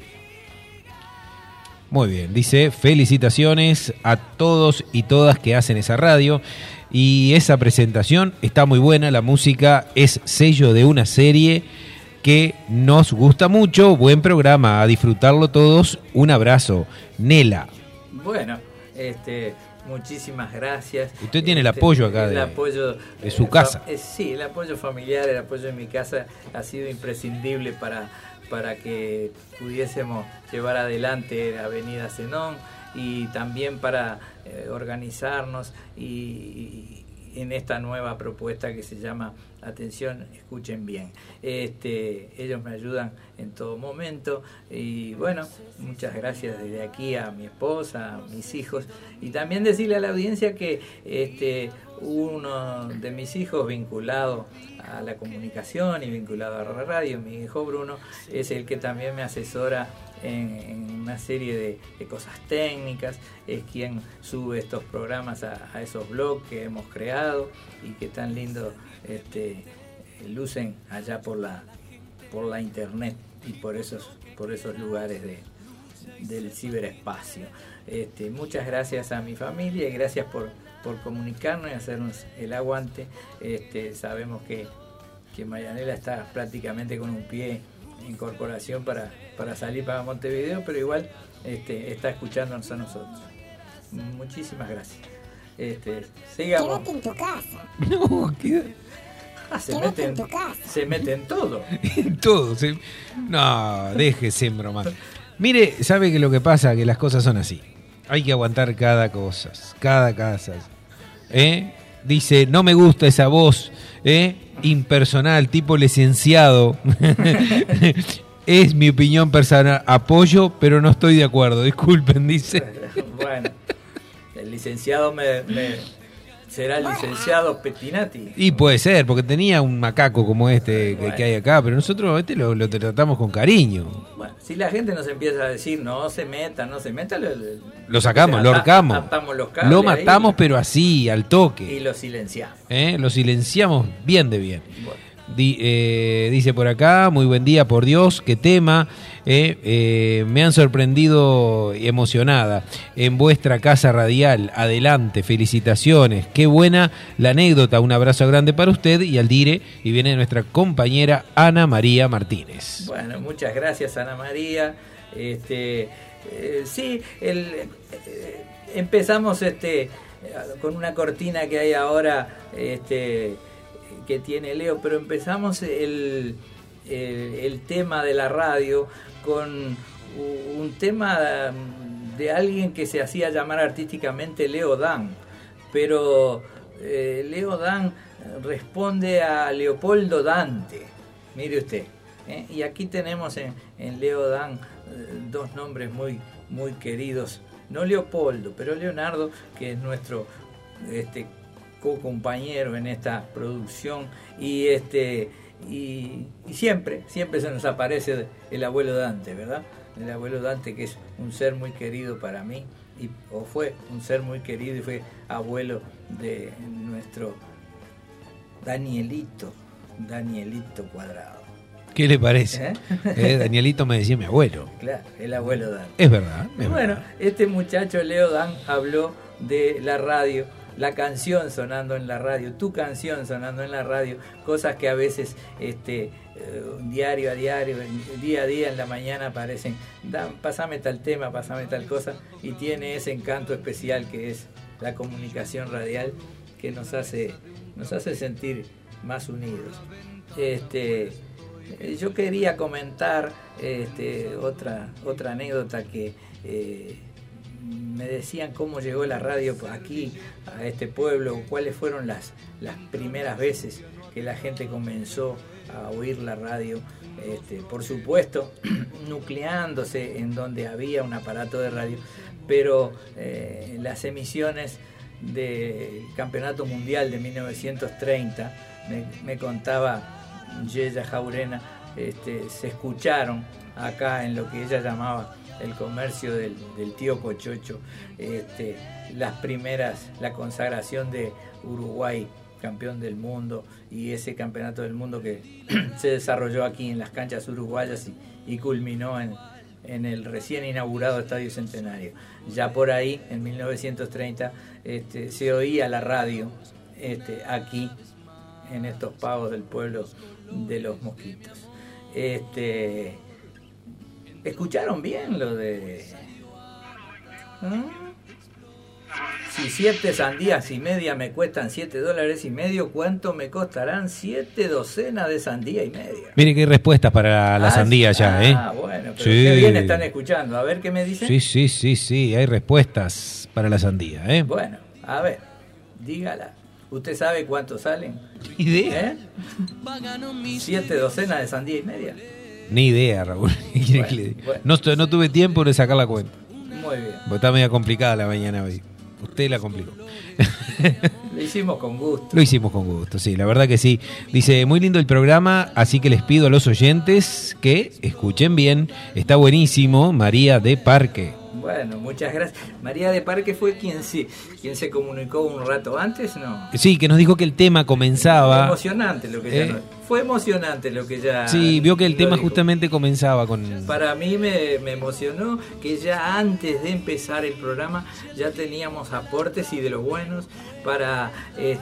Muy bien, dice, felicitaciones a todos y todas que hacen esa radio. Y esa presentación está muy buena, la música es sello de una serie que nos gusta mucho. Buen programa, a disfrutarlo todos. Un abrazo. Nela. Bueno, muchísimas gracias. Usted tiene el apoyo acá de su casa. Sí, el apoyo familiar, el apoyo de mi casa ha sido imprescindible para que pudiésemos llevar adelante Avenida Zenón y también para organizarnos y en esta nueva propuesta que se llama Atención, escuchen bien. Ellos me ayudan en todo momento y bueno, muchas gracias desde aquí a mi esposa, a mis hijos y también decirle a la audiencia que uno de mis hijos vinculado a la comunicación y vinculado a la radio, mi hijo Bruno, es el que también me asesora en una serie de cosas técnicas, es quien sube estos programas a esos blogs que hemos creado y que tan lindo lucen allá por la internet y por esos lugares del ciberespacio. Muchas gracias a mi familia y gracias por comunicarnos y hacernos el aguante. Sabemos que Marianela está prácticamente con un pie en corporación para salir para Montevideo, pero igual está escuchándonos a nosotros. Muchísimas gracias. Sigamos. Quédate en tu casa. No, se mete en todo. En todo. No, déjese bromar. Mire, ¿sabe que lo que pasa? Que las cosas son así. Hay que aguantar cada cosa. Dice, no me gusta esa voz, impersonal, tipo licenciado. Es mi opinión personal. Apoyo, pero no estoy de acuerdo. Disculpen, dice. Bueno, el licenciado será el licenciado Pettinati. Y puede ser, porque tenía un macaco como bueno. que hay acá, pero nosotros lo tratamos con cariño. Bueno, si la gente nos empieza a decir no se meta, lo sacamos, lo ahorcamos. Atamos los cables, lo matamos, ahí, pero así, al toque. Y lo silenciamos. Lo silenciamos bien de bien. Bueno. Dice por acá, muy buen día, por Dios, qué tema. Me han sorprendido y emocionada en vuestra casa radial. Adelante, felicitaciones, qué buena la anécdota. Un abrazo grande para usted y al dire. Y viene nuestra compañera Ana María Martínez. Bueno, muchas gracias, Ana María. Sí, empezamos con una cortina que hay ahora que tiene Leo, pero empezamos el tema de la radio con un tema de alguien que se hacía llamar artísticamente Leo Dan, pero Leo Dan responde a Leopoldo Dante, mire usted, y aquí tenemos en Leo Dan dos nombres muy, muy queridos, no Leopoldo, pero Leonardo, que es nuestro co-compañero en esta producción, y siempre se nos aparece el abuelo Dante, ¿verdad? El abuelo Dante, que es un ser muy querido para mí, o fue un ser muy querido y fue abuelo de nuestro Danielito Cuadrado. ¿Qué le parece? Danielito me decía mi abuelo. Claro, el abuelo Dan. Es verdad. Bueno, este muchacho Leo Dan habló de la radio, la canción sonando en la radio, tu canción sonando en la radio, cosas que a veces diario a diario, día a día en la mañana aparecen, pasame tal tema, pasame tal cosa, y tiene ese encanto especial que es la comunicación radial, que nos hace sentir más unidos. Yo quería comentar otra anécdota que me decían cómo llegó la radio aquí a este pueblo, cuáles fueron las primeras veces que la gente comenzó a oír la radio, por supuesto nucleándose en donde había un aparato de radio, pero las emisiones del Campeonato Mundial de 1930, me contaba Yeya Jaurena, se escucharon acá en lo que ella llamaba el comercio del tío Cochocho, la consagración de Uruguay campeón del mundo, y ese campeonato del mundo que se desarrolló aquí en las canchas uruguayas y culminó en el recién inaugurado Estadio Centenario. Ya por ahí, en 1930, se oía la radio aquí en estos pagos del pueblo de Los Mosquitos. ¿Escucharon bien lo de... Si 7 sandías y media me cuestan $7.50, ¿cuánto me costarán 7 docenas de sandía y media? Mire que hay respuestas para la sandía ya, ¿eh? Bueno, pero sí. Qué bien están escuchando. A ver qué me dicen. Sí, hay respuestas para la sandía, ¿eh? Bueno, a ver, dígala. ¿Usted sabe cuánto salen? Ni idea. 7 docenas de sandía y media. Ni idea, Raúl. Bueno. No tuve tiempo de sacar la cuenta. Muy bien. Porque está media complicada la mañana hoy. Usted la complicó. Lo hicimos con gusto. Lo hicimos con gusto, sí, la verdad que sí. Dice, muy lindo el programa, así que les pido a los oyentes que escuchen bien. Está buenísimo, María de Parque. Bueno, muchas gracias. María de Parque fue quien se comunicó un rato antes, ¿no? Sí, que nos dijo que el tema comenzaba. Fue emocionante lo que ya. Sí, vio que el tema dijo. Justamente comenzaba con. Para mí me emocionó que ya antes de empezar el programa ya teníamos aportes, y de los buenos, para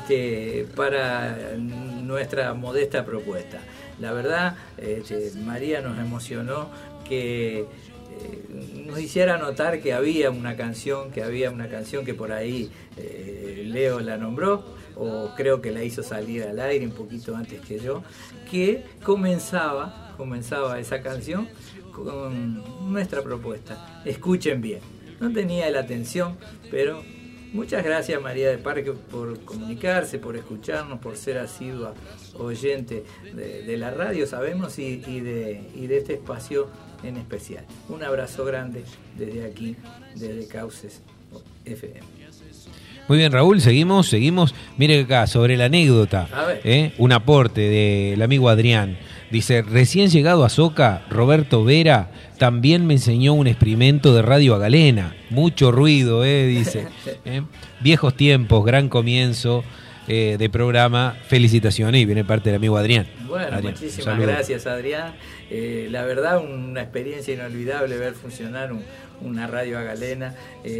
nuestra modesta propuesta. La verdad, María nos emocionó que nos hiciera notar que había una canción que por ahí Leo la nombró, o creo que la hizo salir al aire un poquito antes que yo, que comenzaba esa canción con nuestra propuesta. Escuchen bien. No tenía la atención, pero muchas gracias, María de Parque, por comunicarse, por escucharnos, por ser asidua oyente de la radio, sabemos, y de este espacio en especial. Un abrazo grande desde aquí, desde Cauces FM. Muy bien, Raúl, seguimos. Mire acá, sobre la anécdota, un aporte del amigo Adrián. Dice, recién llegado a Soca, Roberto Vera también me enseñó un experimento de radio a galena. Mucho ruido, dice. Viejos tiempos, gran comienzo de programa. Felicitaciones, y viene parte del amigo Adrián. Bueno, Adrián, muchísimas gracias, Adrián. La verdad, una experiencia inolvidable ver funcionar una radio a galena.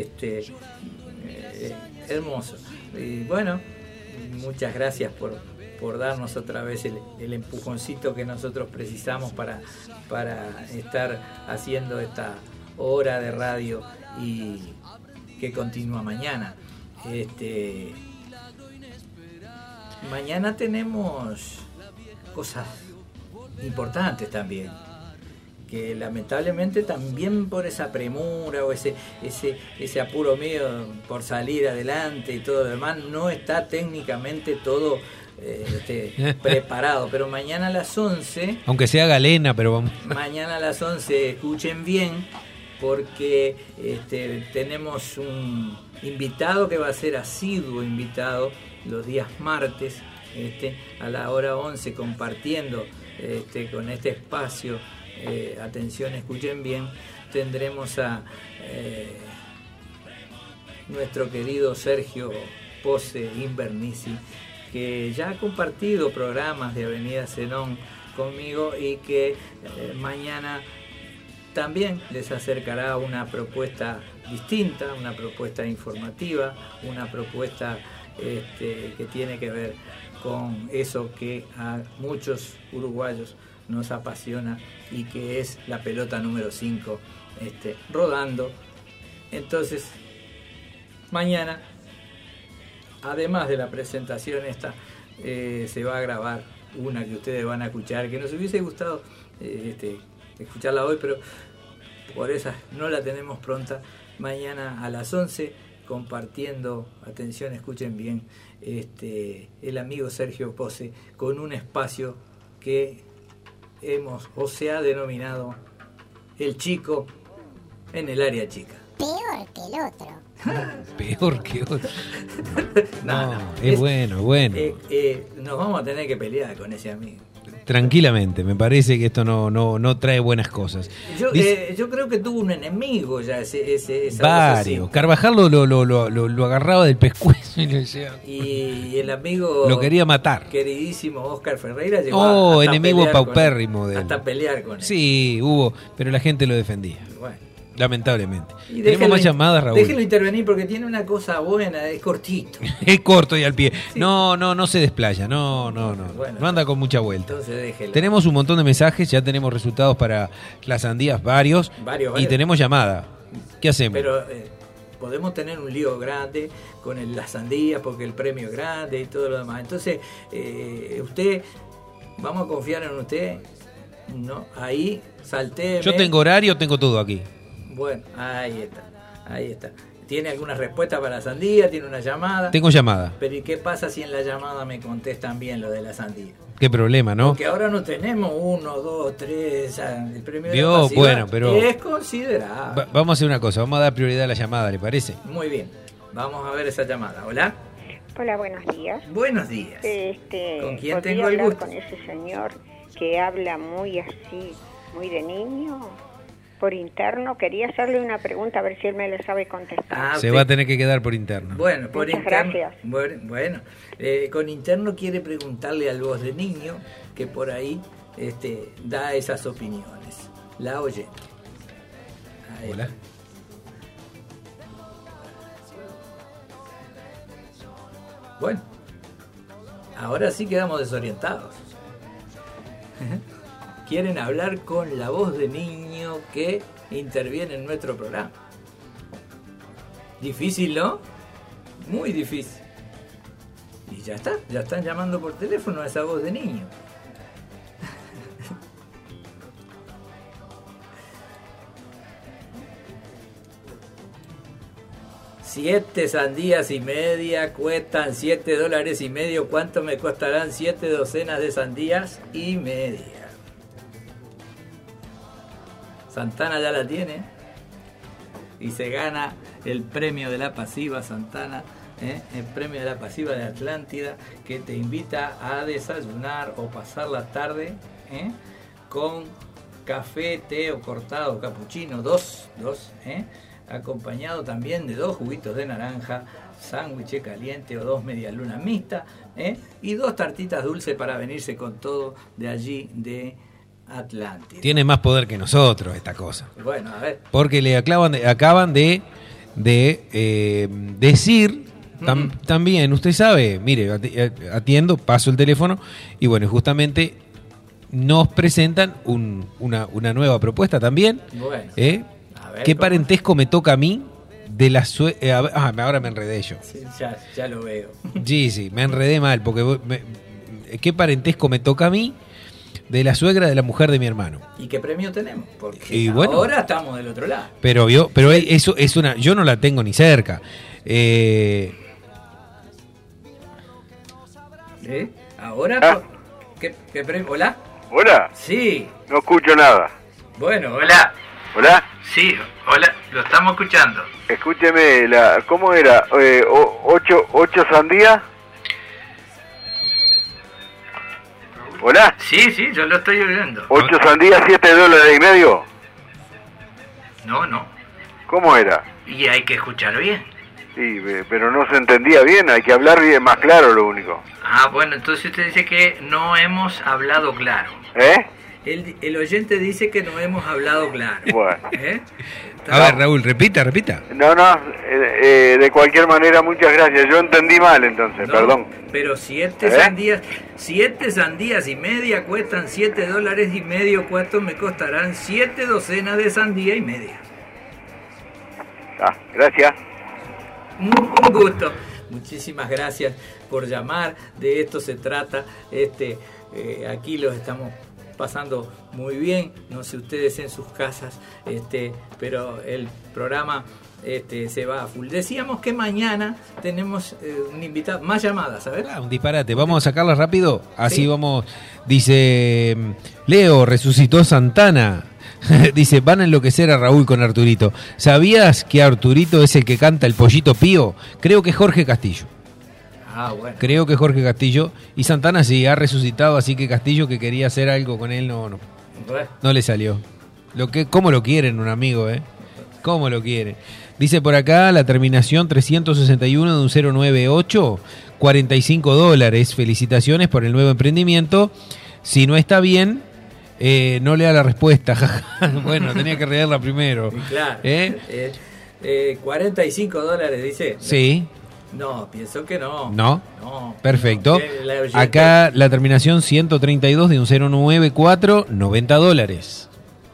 Hermoso. Y bueno, muchas gracias por darnos otra vez el empujoncito que nosotros precisamos para estar haciendo esta hora de radio, y que continúa mañana. Mañana tenemos cosas importantes también, que lamentablemente también por esa premura o ese apuro mío por salir adelante y todo lo demás, no está técnicamente todo preparado, pero mañana a las 11, aunque sea galena, pero vamos. Mañana a las 11 escuchen bien, porque tenemos un invitado que va a ser asiduo invitado los días martes, a la hora 11, compartiendo con este espacio. Atención, escuchen bien, tendremos a nuestro querido Sergio Pose Invernici, que ya ha compartido programas de Avenida Zenón conmigo y que mañana también les acercará una propuesta distinta, una propuesta informativa, una propuesta que tiene que ver con eso que a muchos uruguayos nos apasiona y que es la pelota número 5 rodando. Entonces mañana, además de la presentación se va a grabar una que ustedes van a escuchar, que nos hubiese gustado escucharla hoy, pero por esa no la tenemos pronta. Mañana a las 11 compartiendo, atención, escuchen bien, el amigo Sergio Pose con un espacio que se ha denominado El Chico en el área chica. Peor que el otro. Peor que otro. No, es bueno. Nos vamos a tener que pelear con ese amigo. Tranquilamente, me parece que esto no trae buenas cosas. Yo creo que tuvo un enemigo ya esa varios. Carvajal lo agarraba del pescuezo y le decía. Y el amigo lo quería matar. Queridísimo Oscar Ferreira llegó enemigo paupérrimo de él. Hasta pelear con él. Sí, hubo, pero la gente lo defendía. Bueno. Lamentablemente. Tenemos más llamadas, Raúl. Déjenlo intervenir porque tiene una cosa buena, es cortito. Es corto y al pie. Sí. No se desplaya, no. Bueno, no anda con mucha vuelta. Entonces déjelo. Tenemos un montón de mensajes, ya tenemos resultados para las sandías, varios. Y tenemos llamada. ¿Qué hacemos? Pero podemos tener un lío grande con las sandías porque el premio es grande y todo lo demás. Entonces, vamos a confiar en usted. No, ahí salté. Yo tengo horario, tengo todo aquí. Bueno, ahí está. ¿Tiene alguna respuesta para la sandía? ¿Tiene una llamada? Tengo llamada. Pero ¿y qué pasa si en la llamada me contestan bien lo de la sandía? Qué problema, ¿no? Porque ahora no tenemos 1, 2, 3, el premio de la pasiva bueno, pero es considerable. Vamos a hacer una cosa, vamos a dar prioridad a la llamada, ¿le parece? Muy bien, vamos a ver esa llamada. ¿Hola? Hola, buenos días. Buenos días. ¿Con quién tengo el gusto? Con ese señor que habla muy así, muy de niño. Por interno, quería hacerle una pregunta a ver si él me la sabe contestar. Se va a tener que quedar por interno. Bueno, por Muchas interno. Gracias. Bueno, con interno quiere preguntarle al voz de niño que por ahí da esas opiniones. La oye. Hola. Bueno, ahora sí quedamos desorientados. Quieren hablar con la voz de niño que interviene en nuestro programa. Difícil, ¿no? Muy difícil. Y ya están llamando por teléfono a esa voz de niño. $7 sandías y media cuestan $7.50. ¿Cuánto me costarán 7 docenas de sandías y media? Santana ya la tiene y se gana el premio de la pasiva Santana, el premio de la pasiva de Atlántida, que te invita a desayunar o pasar la tarde con café, té o cortado, capuchino, dos, acompañado también de 2 juguitos de naranja, sándwich caliente o 2 medialunas mixtas, y 2 tartitas dulces para venirse con todo de allí de Atlántida. Tiene más poder que nosotros esta cosa. Bueno, a ver. Porque le acaban de decir también, usted sabe, mire, atiendo, paso el teléfono y bueno, justamente nos presentan una nueva propuesta también. Bueno. ¿Qué parentesco me toca a mí de la suegra... ahora me enredé yo. Sí, ya lo veo. Sí, me enredé mal, porque ¿qué parentesco me toca a mí de la suegra de la mujer de mi hermano? ¿Y qué premio tenemos? Porque y bueno, ahora estamos del otro lado. Pero eso es una... Yo no la tengo ni cerca. Ahora... ¿Qué premio? ¿Hola? ¿Hola? Sí. No escucho nada. Bueno, hola. ¿Hola? Sí, hola, lo estamos escuchando. Escúcheme, ¿cómo era? ¿8 sandías? ¿Hola? Sí, yo lo estoy oyendo. ¿8 sandías, $7.50? No. ¿Cómo era? Y hay que escuchar bien. Sí, pero no se entendía bien, hay que hablar bien, más claro lo único. Bueno, entonces usted dice que no hemos hablado claro. El oyente dice que no hemos hablado claro. Bueno. A ver, Raúl, repita. No, de cualquier manera, muchas gracias. Yo entendí mal entonces, perdón. Pero 7 sandías y media cuestan $7.50. ¿Cuánto me costarán 7 docenas de sandía y media? Gracias. Un gusto. Muchísimas gracias por llamar. De esto se trata. Aquí los estamos pasando muy bien, no sé ustedes en sus casas, pero el programa se va a full. Decíamos que mañana tenemos un invitado, más llamadas, a ver. Un disparate, vamos a sacarlas rápido, así ¿sí? Vamos. Dice Leo, resucitó Santana. Dice, van a enloquecer a Raúl con Arturito. ¿Sabías que Arturito es el que canta el Pollito Pío? Creo que Jorge Castillo. Bueno. Creo que Jorge Castillo. Y Santana sí, ha resucitado, así que Castillo, que quería hacer algo con él, no le salió. ¿Cómo lo quieren un amigo, ¿Cómo lo quieren? Dice por acá, la terminación 361 de un 098, $45. Felicitaciones por el nuevo emprendimiento. Si no está bien, no lea la respuesta. Bueno, tenía que leerla primero. Claro. $45, dice. Sí. No, pienso que no. ¿No? Perfecto. Acá la terminación 132 de un 094, $90.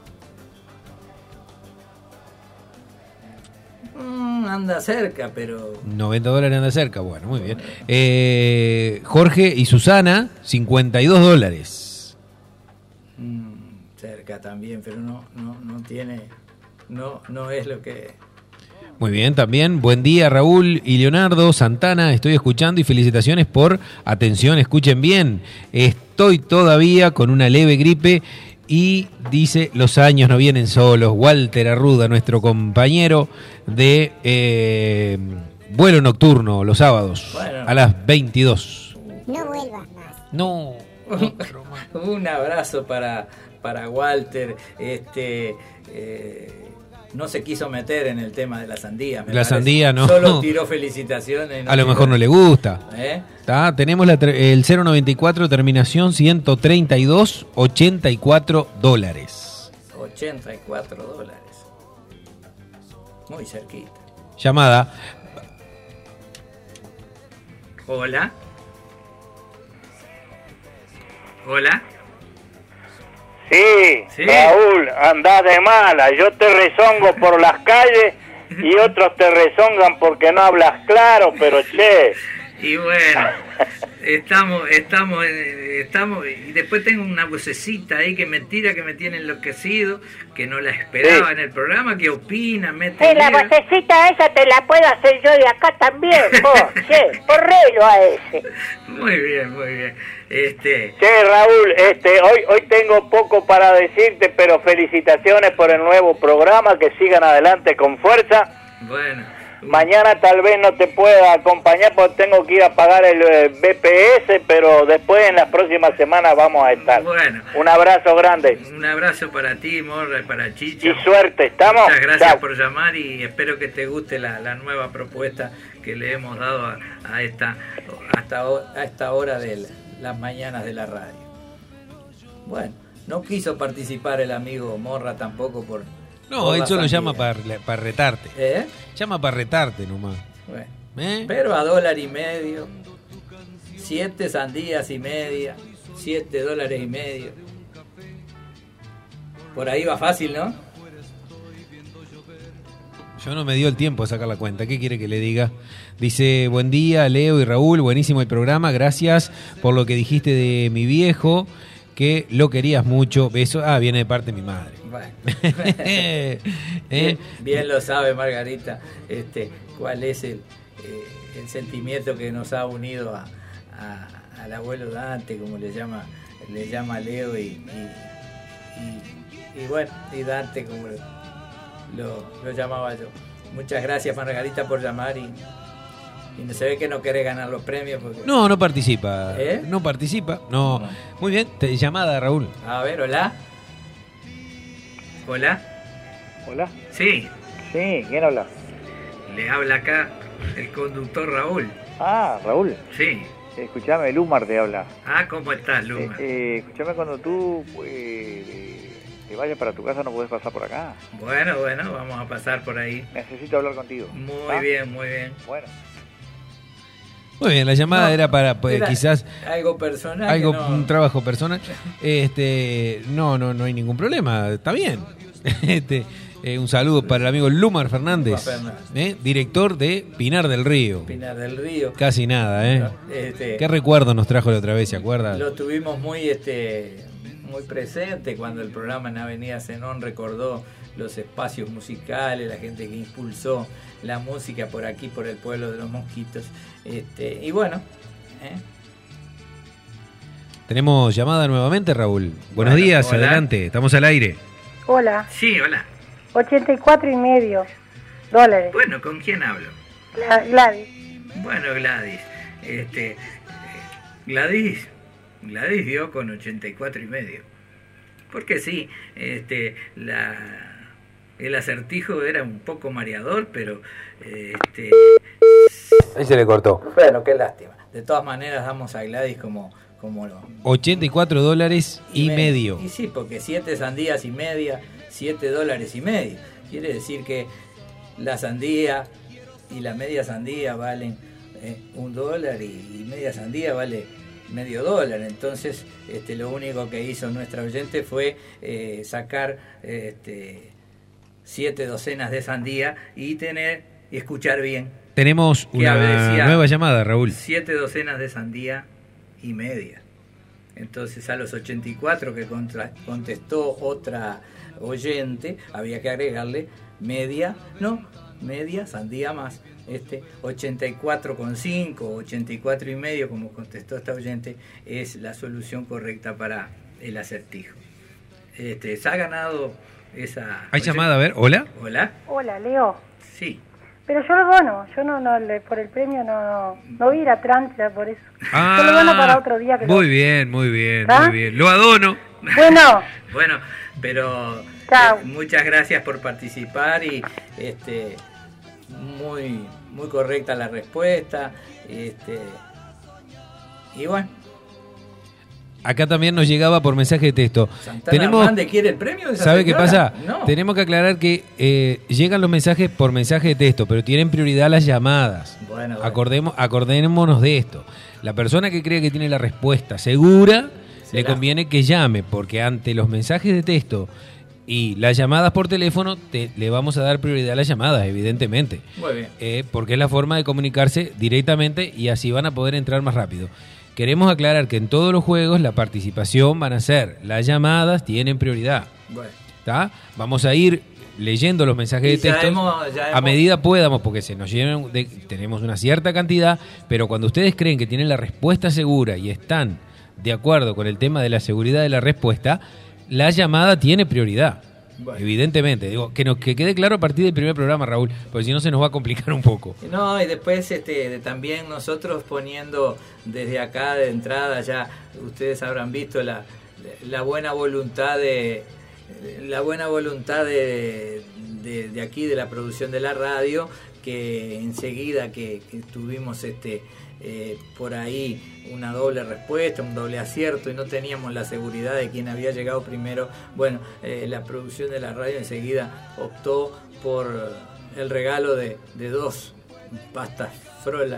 Anda cerca, pero... $90 anda cerca, bueno, muy bien. Jorge y Susana, $52. Cerca también, pero no tiene... No es lo que... Muy bien, también. Buen día, Raúl y Leonardo. Santana, estoy escuchando y felicitaciones por... Atención, escuchen bien. Estoy todavía con una leve gripe y dice, los años no vienen solos. Walter Arruda, nuestro compañero de vuelo nocturno los sábados a las 22. No vuelvas más. No. Un abrazo para Walter. No se quiso meter en el tema de la sandía. Sandía no. Solo tiró felicitaciones. A lo mejor no le gusta. Tenemos el 094, terminación 132, $84. $84. Muy cerquita. Llamada. Hola. Hola. Sí, Raúl, andás de mala. Yo te rezongo por las calles y otros te rezongan porque no hablas claro, pero che. Y bueno, estamos y después tengo una vocecita ahí que me tira, que me tiene enloquecido, que no la esperaba en el programa, que opina, mete la vocecita esa te la puedo hacer yo de acá también, vos, che, correlo a ese. Muy bien. Che, Raúl, hoy tengo poco para decirte, pero felicitaciones por el nuevo programa, que sigan adelante con fuerza. Bueno. Mañana tal vez no te pueda acompañar porque tengo que ir a pagar el BPS, pero después en las próximas semanas vamos a estar. Bueno. Un abrazo grande. Un abrazo para ti, Morra, y para Chicho. Y suerte, ¿estamos? Muchas gracias por llamar y espero que te guste la nueva propuesta que le hemos dado a esta hora de las mañanas de la radio. Bueno, no quiso participar el amigo Morra tampoco por... No, él solo llama para retarte. Llama para retarte nomás. Bueno, pero a $1.50, 7 sandías y media, $7.50. Por ahí va fácil, ¿no? Yo no me dio el tiempo de sacar la cuenta. ¿Qué quiere que le diga? Dice, buen día, Leo y Raúl. Buenísimo el programa. Gracias por lo que dijiste de mi viejo, que lo querías mucho. Beso. Viene de parte de mi madre. Bueno. Bien lo sabe Margarita, cuál es el sentimiento que nos ha unido al abuelo Dante, como le llama Leo, y bueno, y Dante como lo llamaba yo. Muchas gracias Margarita por llamar y no se ve que no quiere ganar los premios porque... No participa. No participa. No. Muy bien, llamada, Raúl. A ver, hola. Hola. Hola. Sí. Sí, ¿quién habla? Le habla acá el conductor Raúl. Raúl. Sí. Escuchame, Lumar te habla. ¿Cómo estás, Lumar? Escuchame, cuando tú te vayas para tu casa no podés pasar por acá. Bueno, vamos a pasar por ahí. Necesito hablar contigo. Muy bien. Bueno. Muy bien, la llamada era para quizás algo personal, un trabajo personal. No hay ningún problema, está bien. Un saludo para el amigo Lumar Fernández, director de Pinar del Río. Casi nada, ¿Qué recuerdo nos trajo la otra vez, se acuerda? Lo tuvimos muy presente cuando el programa en Avenida Zenón recordó los espacios musicales, la gente que impulsó la música por aquí, por el pueblo de Los Mosquitos. Y bueno. Tenemos llamada nuevamente, Raúl. Buenos días, hola. Adelante, estamos al aire. Hola. Sí, hola. $84.5. Bueno, ¿con quién hablo? Gladys. Bueno, Gladys. Gladys dio con 84.5. Porque sí, el acertijo era un poco mareador, pero ahí se le cortó. Bueno, qué lástima. De todas maneras damos a Gladys como $84.5. Y sí, porque 7 sandías y media, $7.50. Quiere decir que la sandía y la media sandía valen $1 y media sandía vale $0.50. Entonces, lo único que hizo nuestra oyente fue sacar 7 docenas de sandía y escuchar bien. Tenemos una nueva llamada, Raúl. 7 docenas de sandía y media. Entonces, a los 84 que contestó otra oyente, había que agregarle media sandía más. 84,5, 84,5, como contestó esta oyente, es la solución correcta para el acertijo. Se ha ganado esa... ¿Hay llamada? A ver, ¿hola? ¿Hola? Hola, Leo. Sí. Pero yo lo dono, por el premio no voy a ir a Trantla por eso. Yo lo dono para otro día. Muy bien. Lo adono. Bueno, pero muchas gracias por participar y muy correcta la respuesta. Y bueno. Acá también nos llegaba por mensaje de texto. ¿Hernández quiere el premio? ¿Sabe qué pasa? No. Tenemos que aclarar que llegan los mensajes por mensaje de texto, pero tienen prioridad las llamadas. Bueno. Acordémonos de esto. La persona que cree que tiene la respuesta segura, le conviene que llame, porque ante los mensajes de texto y las llamadas por teléfono, le vamos a dar prioridad a las llamadas, evidentemente. Muy bien. Porque es la forma de comunicarse directamente y así van a poder entrar más rápido. Queremos aclarar que en todos los juegos la participación van a ser, las llamadas tienen prioridad. Bueno. ¿Tá? Vamos a ir leyendo los mensajes de texto a medida podamos, porque se nos llenan tenemos una cierta cantidad, pero cuando ustedes creen que tienen la respuesta segura y están de acuerdo con el tema de la seguridad de la respuesta, la llamada tiene prioridad. Bueno. Evidentemente, que quede claro a partir del primer programa, Raúl, porque si no se nos va a complicar un poco. No, y después también nosotros poniendo desde acá de entrada, ya ustedes habrán visto la buena voluntad de aquí, de la producción de la radio, que enseguida que tuvimos por ahí una doble respuesta, un doble acierto, y no teníamos la seguridad de quién había llegado primero. Bueno, la producción de la radio enseguida optó por el regalo de 2 pastas Frola,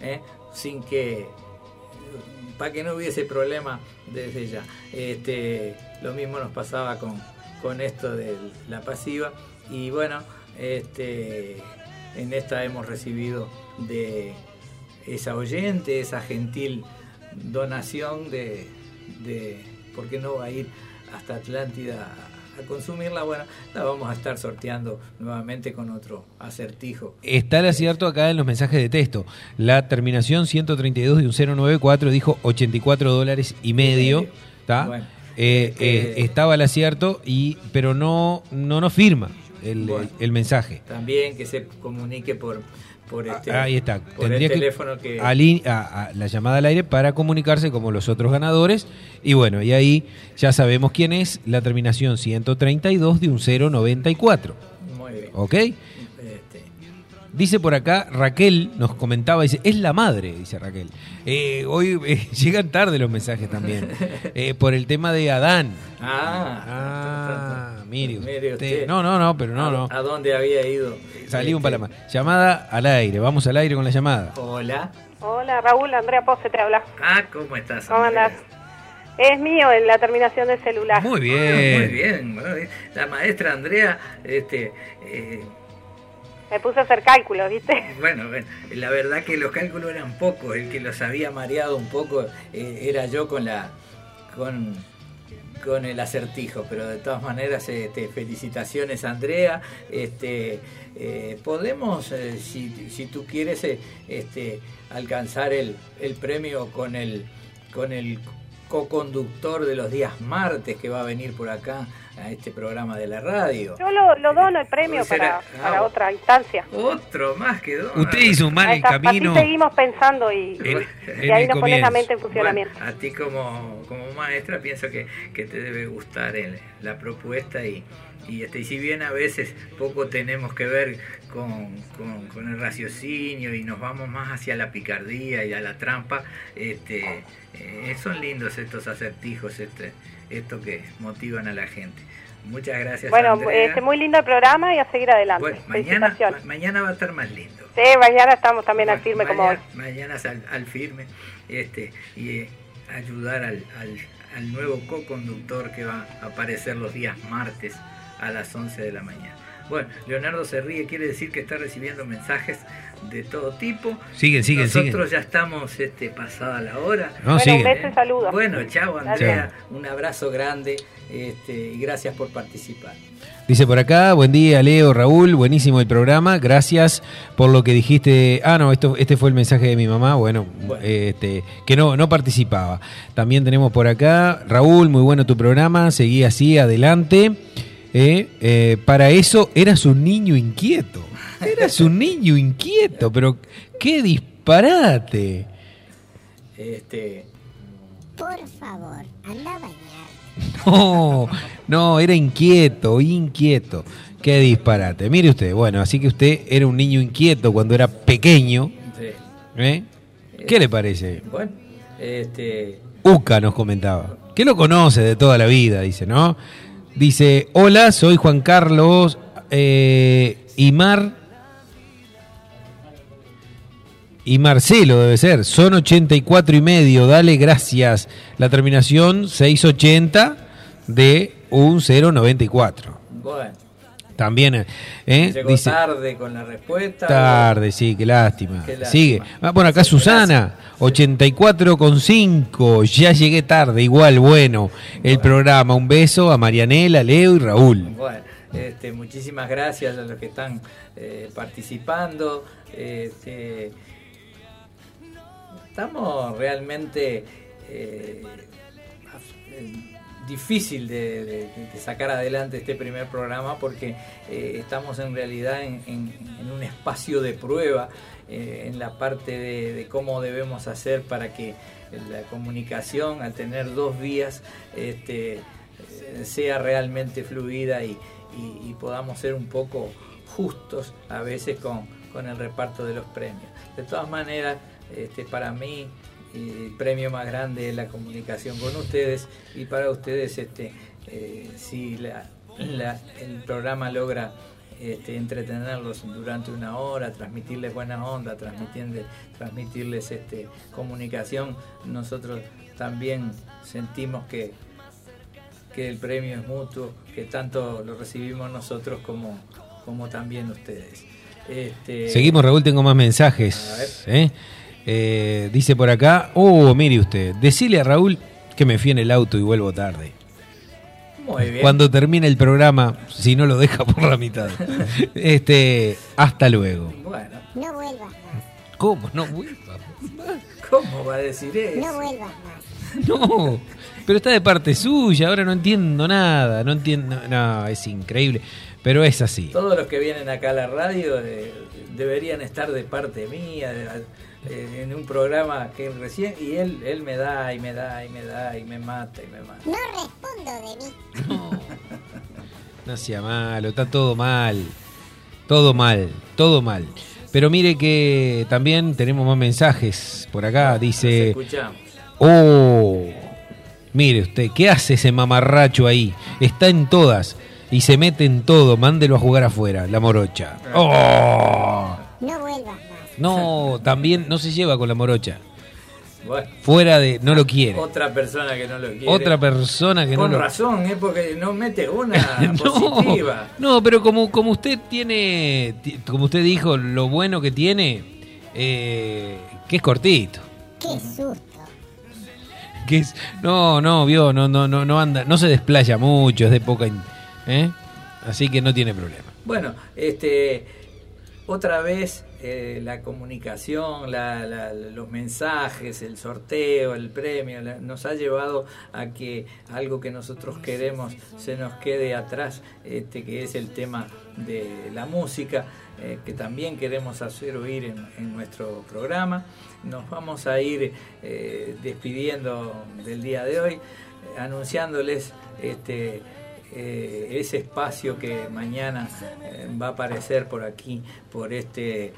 para que no hubiese problema desde ya. Lo mismo nos pasaba con esto de la pasiva, y bueno, en esta hemos recibido de esa oyente, esa gentil donación de ¿por qué no va a ir hasta Atlántida a consumirla? Bueno, la vamos a estar sorteando nuevamente con otro acertijo. Está el acierto acá en los mensajes de texto. La terminación 132 de un 094 dijo $84.50. ¿Está? Bueno, estaba el acierto, pero no firma el mensaje. También que se comunique por ahí está. Por tendría el teléfono que a la llamada al aire para comunicarse como los otros ganadores. Y bueno, y ahí ya sabemos quién es. La terminación 132 de un 094. Muy bien. ¿Ok? Dice por acá, Raquel nos comentaba, dice, es la madre, dice Raquel. Hoy llegan tarde los mensajes también. Por el tema de Adán. Mire usted. No, pero no. ¿A dónde había ido? Salí un palama. Llamada al aire, vamos al aire con la llamada. Hola. Hola, Raúl, Andrea Pose te habla. ¿Cómo estás? ¿Cómo andás? Es mío en la terminación del celular. Muy bien. Muy bien. La maestra Andrea, me puse a hacer cálculos, ¿viste? Bueno, la verdad que los cálculos eran pocos. El que los había mareado un poco era yo con el acertijo, pero de todas maneras felicitaciones, Andrea. Podemos, si tú quieres, alcanzar el premio con el co-conductor de los días martes que va a venir por acá a este programa de la radio. Yo lo dono el premio para otra instancia. Otro más que dono. Usted hizo un mal en camino. Así seguimos pensando y ahí nos pones la mente en funcionamiento. Bueno, a ti como maestra pienso que te debe gustar la propuesta y si bien a veces poco tenemos que ver con el raciocinio y nos vamos más hacia la picardía y a la trampa, son lindos estos acertijos, esto que motivan a la gente. Muchas gracias, bueno, Andrea. muy lindo el programa y a seguir adelante. Bueno, mañana va a estar más lindo. Sí, mañana estamos también al firme como hoy. Mañana al firme y ayudar al nuevo co-conductor que va a aparecer los días martes a las 11 de la mañana. Bueno, Leonardo se ríe, quiere decir que está recibiendo mensajes de todo tipo. Siguen. Nosotros ya estamos pasada la hora. No, bueno, un beso y saludos. Bueno, chao, Andrea. Chao. Un abrazo grande y gracias por participar. Dice por acá, buen día, Leo, Raúl, buenísimo el programa, gracias por lo que dijiste. Este fue el mensaje de mi mamá, bueno. Que no participaba. También tenemos por acá, Raúl, muy bueno tu programa, seguí así, adelante. Para eso eras un niño inquieto. Pero qué disparate. Por favor, anda a bañar. No, era inquieto. Qué disparate. Mire usted, bueno, así que usted era un niño inquieto cuando era pequeño. Sí. ¿Qué le parece? Bueno, Uca nos comentaba, que lo conoce de toda la vida, dice, ¿no? Dice, hola, soy Juan Carlos y Marcelo debe ser, son 84,5, dale, gracias. La terminación 680 de un 094. Bueno. También, Llegó dice, tarde con la respuesta. Tarde, sí, qué lástima. Sigue. Bueno, acá Susana, 84,5. Ya llegué tarde, igual, bueno, el programa. Un beso a Marianela, Leo y Raúl. Bueno, muchísimas gracias a los que están participando. Estamos realmente difícil de sacar adelante este primer programa porque estamos en realidad en un espacio de prueba en la parte de cómo debemos hacer para que la comunicación, al tener dos vías, sea realmente fluida y podamos ser un poco justos a veces con el reparto de los premios. De todas maneras, para mí el premio más grande es la comunicación con ustedes, y para ustedes si el programa logra entretenerlos durante una hora, transmitirles buena onda, transmitirles comunicación, nosotros también sentimos que el premio es mutuo, que tanto lo recibimos nosotros como como también ustedes. Seguimos, Raúl, tengo más mensajes. Dice por acá, mire usted, decile a Raúl que me fui en el auto y vuelvo tarde. Muy bien. Cuando termine el programa, si no lo deja por la mitad. Hasta luego. Bueno. No vuelvas más. ¿Cómo? No vuelvas más. ¿Cómo va a decir eso? No vuelvas más. No, pero está de parte suya, ahora no entiendo nada, no, es increíble, pero es así. Todos los que vienen acá a la radio deberían estar de parte mía, en un programa que recién, y él me da y me da y me da y me mata y me mata. No respondo de mí. No sea malo, está todo mal. Todo mal. Pero mire que también tenemos más mensajes por acá. Dice: escuchamos. Mire usted, ¿qué hace ese mamarracho ahí? Está en todas y se mete en todo. Mándelo a jugar afuera, la morocha. No vuelvas más. No, también no se lleva con la morocha. Bueno, fuera de... no lo quiere. Otra persona que no lo quiere. Otra persona que no lo... Con razón, porque no mete una positiva. No, pero como usted tiene... Como usted dijo, lo bueno que tiene... que es cortito. ¡Qué susto! Que es... No anda... No se desplaya mucho, es de poca... Así que no tiene problema. Bueno, otra vez... la comunicación, los mensajes, el sorteo, el premio, nos ha llevado a que algo que nosotros queremos se nos quede atrás, que es el tema de la música, que también queremos hacer oír en nuestro programa. Nos vamos a ir despidiendo del día de hoy, anunciándoles ese espacio que mañana va a aparecer por aquí, por este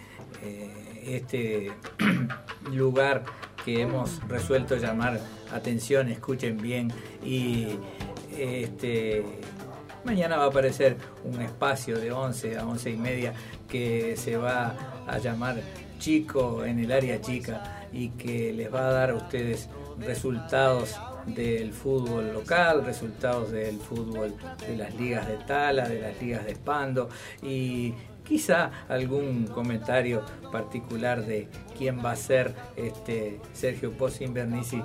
lugar que hemos resuelto llamar Atención, escuchen bien, y mañana va a aparecer un espacio de 11 a 11 y media que se va a llamar Chico en el área chica, y que les va a dar a ustedes resultados del fútbol local, resultados del fútbol de las ligas de Tala, de las ligas de Espando, y quizá algún comentario particular de quién va a ser Sergio Pozzi Invernizzi,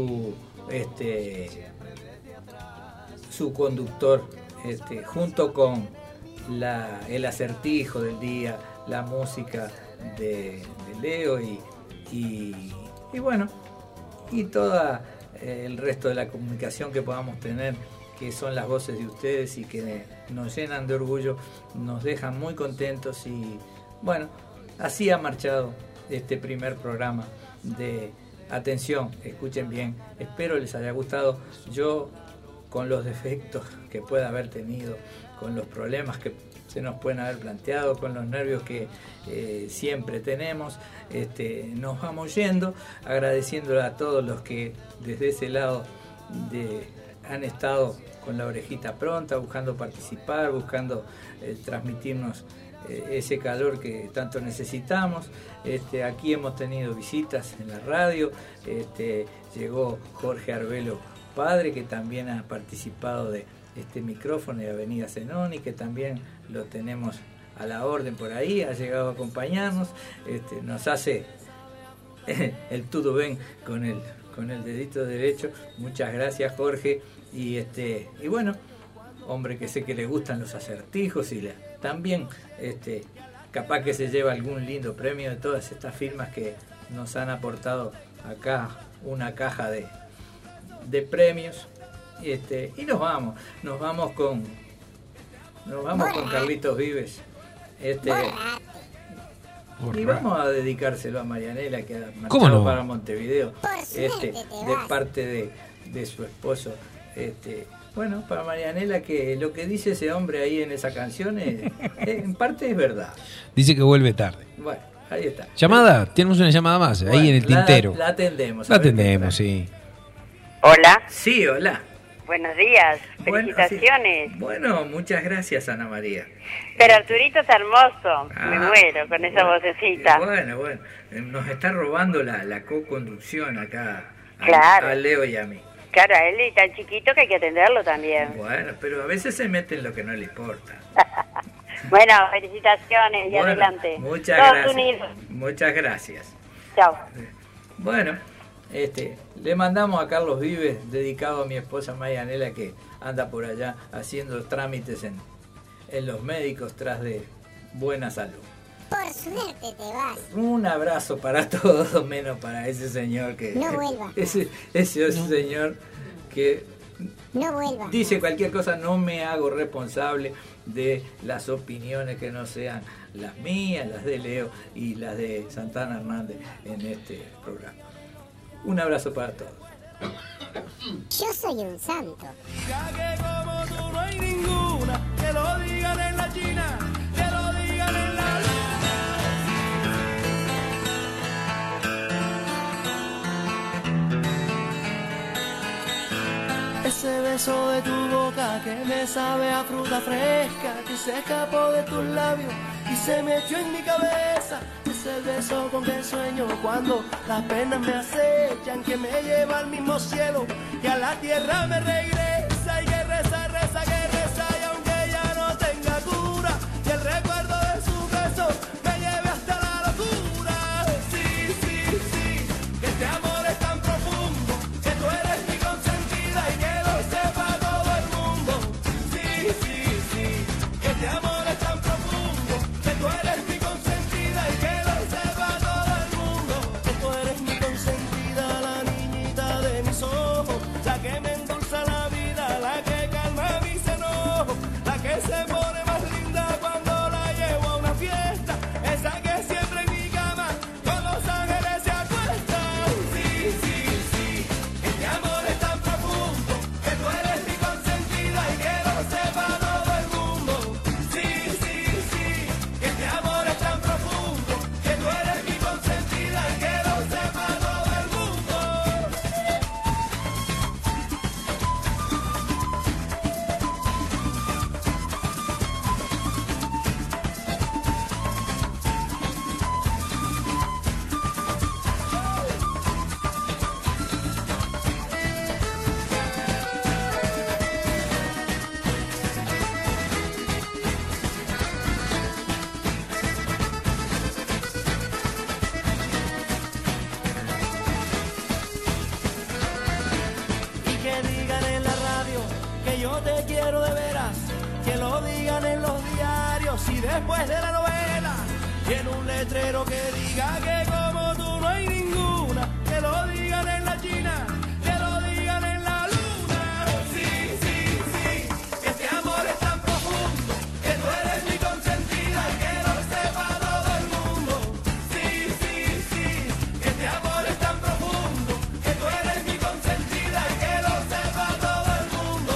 su conductor, junto con el acertijo del día, la música de Leo y bueno, y toda el resto de la comunicación que podamos tener, que son las voces de ustedes y que nos llenan de orgullo, nos dejan muy contentos. Y bueno, así ha marchado este primer programa de Atención, escuchen bien. Espero les haya gustado. Yo, con los defectos que pueda haber tenido, con los problemas que se nos pueden haber planteado, con los nervios que siempre tenemos, nos vamos yendo, agradeciéndole a todos los que desde ese lado han estado con la orejita pronta, buscando participar, buscando transmitirnos ese calor que tanto necesitamos. Aquí hemos tenido visitas en la radio, llegó Jorge Arbelo Padre, que también ha participado de este micrófono de Avenida Zenoni, que también lo tenemos a la orden por ahí, ha llegado a acompañarnos, nos hace el todo bien con el dedito derecho. Muchas gracias, Jorge. Y bueno, hombre que sé que le gustan los acertijos, y también capaz que se lleva algún lindo premio de todas estas firmas que nos han aportado acá una caja de premios. Y nos vamos con Carlitos Vives, y vamos a dedicárselo a Marianela, que ha marchado para Montevideo, de parte de su esposo. Bueno, para Marianela, que lo que dice ese hombre ahí en esa canción en parte es verdad. Dice que vuelve tarde. Bueno, ahí está. Llamada, tenemos una llamada más, bueno, ahí en el tintero. La atendemos. La atendemos, sí. Hola. Sí, hola. Buenos días, felicitaciones. Sí. Bueno, muchas gracias, Ana María. Pero Arturito es hermoso, me muero con esa vocecita. Bueno, nos está robando la co-conducción acá, claro, a Leo y a mí. Claro, a él es tan chiquito que hay que atenderlo también. Bueno, pero a veces se mete en lo que no le importa. Bueno, felicitaciones y Bueno, adelante. Muchas Todos gracias. unidos. Muchas gracias. Chao. Bueno, le mandamos a Carlos Vives, dedicado a mi esposa Mayanela, que anda por allá haciendo trámites en los médicos tras de buena salud. Por suerte te vas. Un abrazo para todos, menos para ese señor que... No vuelva. Ese señor que No vuelva. dice cualquier cosa. No me hago responsable de las opiniones que no sean las mías, las de Leo y las de Santana Hernández en este programa. Un abrazo para todos. Yo soy un santo. Que como tú no hay ninguna, que lo digan en la China, que lo digan en la luna. Ese beso de tu boca que me sabe a fruta fresca, que se escapó de tus labios y se metió en mi cabeza. Es el beso con que sueño cuando las penas me acechan, que me lleva al mismo cielo, que a la tierra me regresa y que reza, reza, que reza, y aunque ya no tenga cura, que el recuerdo de su beso me lleve hasta la locura. Sí, sí, sí, que este amor es tan profundo, que tú eres mi consentida y que lo sepa todo el mundo. Sí, sí, sí, que este amor es tan profundo, que tú eres mi consentida y que lo sepa todo el mundo. Que tú eres mi consentida, la niñita de mis ojos, la que me endulza la vida, la que calma mis enojos, la que se pone más linda cuando la llevo a una fiesta, esa que siempre en mi cama con los ángeles se acuesta. Sí, sí, sí, este amor es tan profundo, que tú eres mi consentida y que lo sepa todo el mundo. Sí, sí, sí, este amor es tan profundo, que tú eres mi consentida y que lo sepa todo el mundo. Y que digan en la radio que yo te quiero de veras, que lo digan en los diarios y después de la novela, y en un letrero que diga que como tú no hay ninguna, que lo digan en la China, que lo digan en la luna. Sí, sí, sí, que este amor es tan profundo, que tú eres mi consentida y que lo sepa todo el mundo. Sí, sí, sí, que este amor es tan profundo, que tú eres mi consentida y que lo sepa todo el mundo.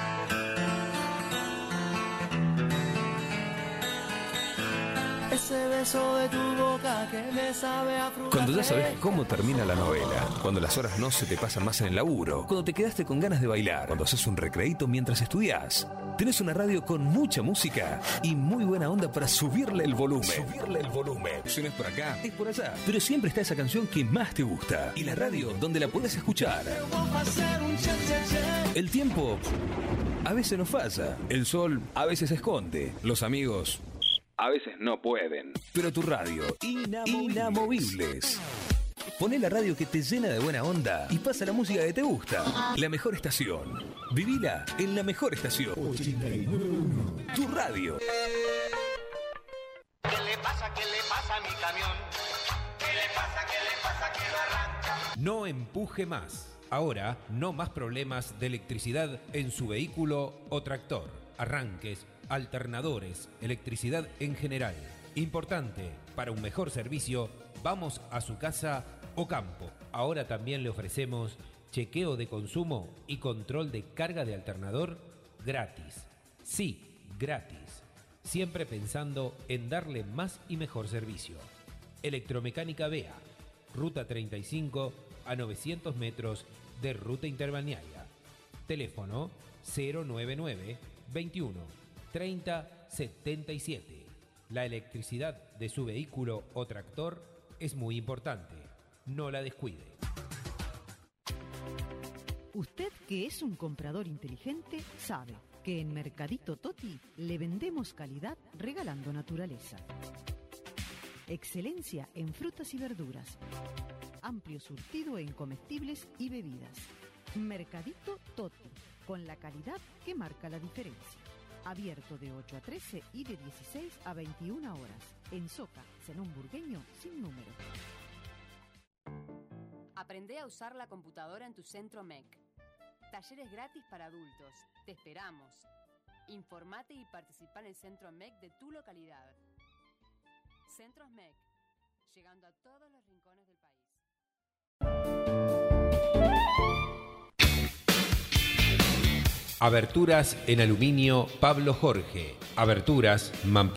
Ese beso de tu boca que me sabe a fruta Cuando ya sabes fresca. cómo termina la novela, cuando las horas no se te pasan más en el laburo, cuando te quedaste con ganas de bailar, cuando haces un recreíto mientras estudias, tenés una radio con mucha música y muy buena onda para subirle el volumen. Si no es por acá, es por allá. Pero siempre está esa canción que más te gusta y la radio donde la podés escuchar. El tiempo a veces nos falla, el sol a veces se esconde, los amigos a veces no pueden, pero tu radio, inamovibles. Poné la radio que te llena de buena onda y pasa la música que te gusta. La mejor estación. Vivila en la mejor estación. 89.1. Tu radio. ¿Qué le pasa a mi camión? ¿Qué le pasa que no arranca? No empuje más. Ahora, no más problemas de electricidad en su vehículo o tractor. Arranques, alternadores, electricidad en general. Importante, para un mejor servicio, vamos a su casa o campo. Ahora también le ofrecemos chequeo de consumo y control de carga de alternador gratis. Sí, gratis. Siempre pensando en darle más y mejor servicio. Electromecánica BEA, Ruta 35 a 900 metros de Ruta Interbalnearia. Teléfono 099 21 30 77. La electricidad de su vehículo o tractor es muy importante. No la descuide. Usted, que es un comprador inteligente, sabe que en Mercadito Toti le vendemos calidad regalando naturaleza. Excelencia en frutas y verduras. Amplio surtido en comestibles y bebidas. Mercadito Toti, con la calidad que marca la diferencia. Abierto de 8 a 13 y de 16 a 21 horas. En Soca, Zenón Burgueño, sin número. Aprende a usar la computadora en tu centro MEC. Talleres gratis para adultos. Te esperamos. Informate y participa en el centro MEC de tu localidad. Centros MEC, llegando a todos los rincones del país. Aberturas en aluminio Pablo Jorge. Aberturas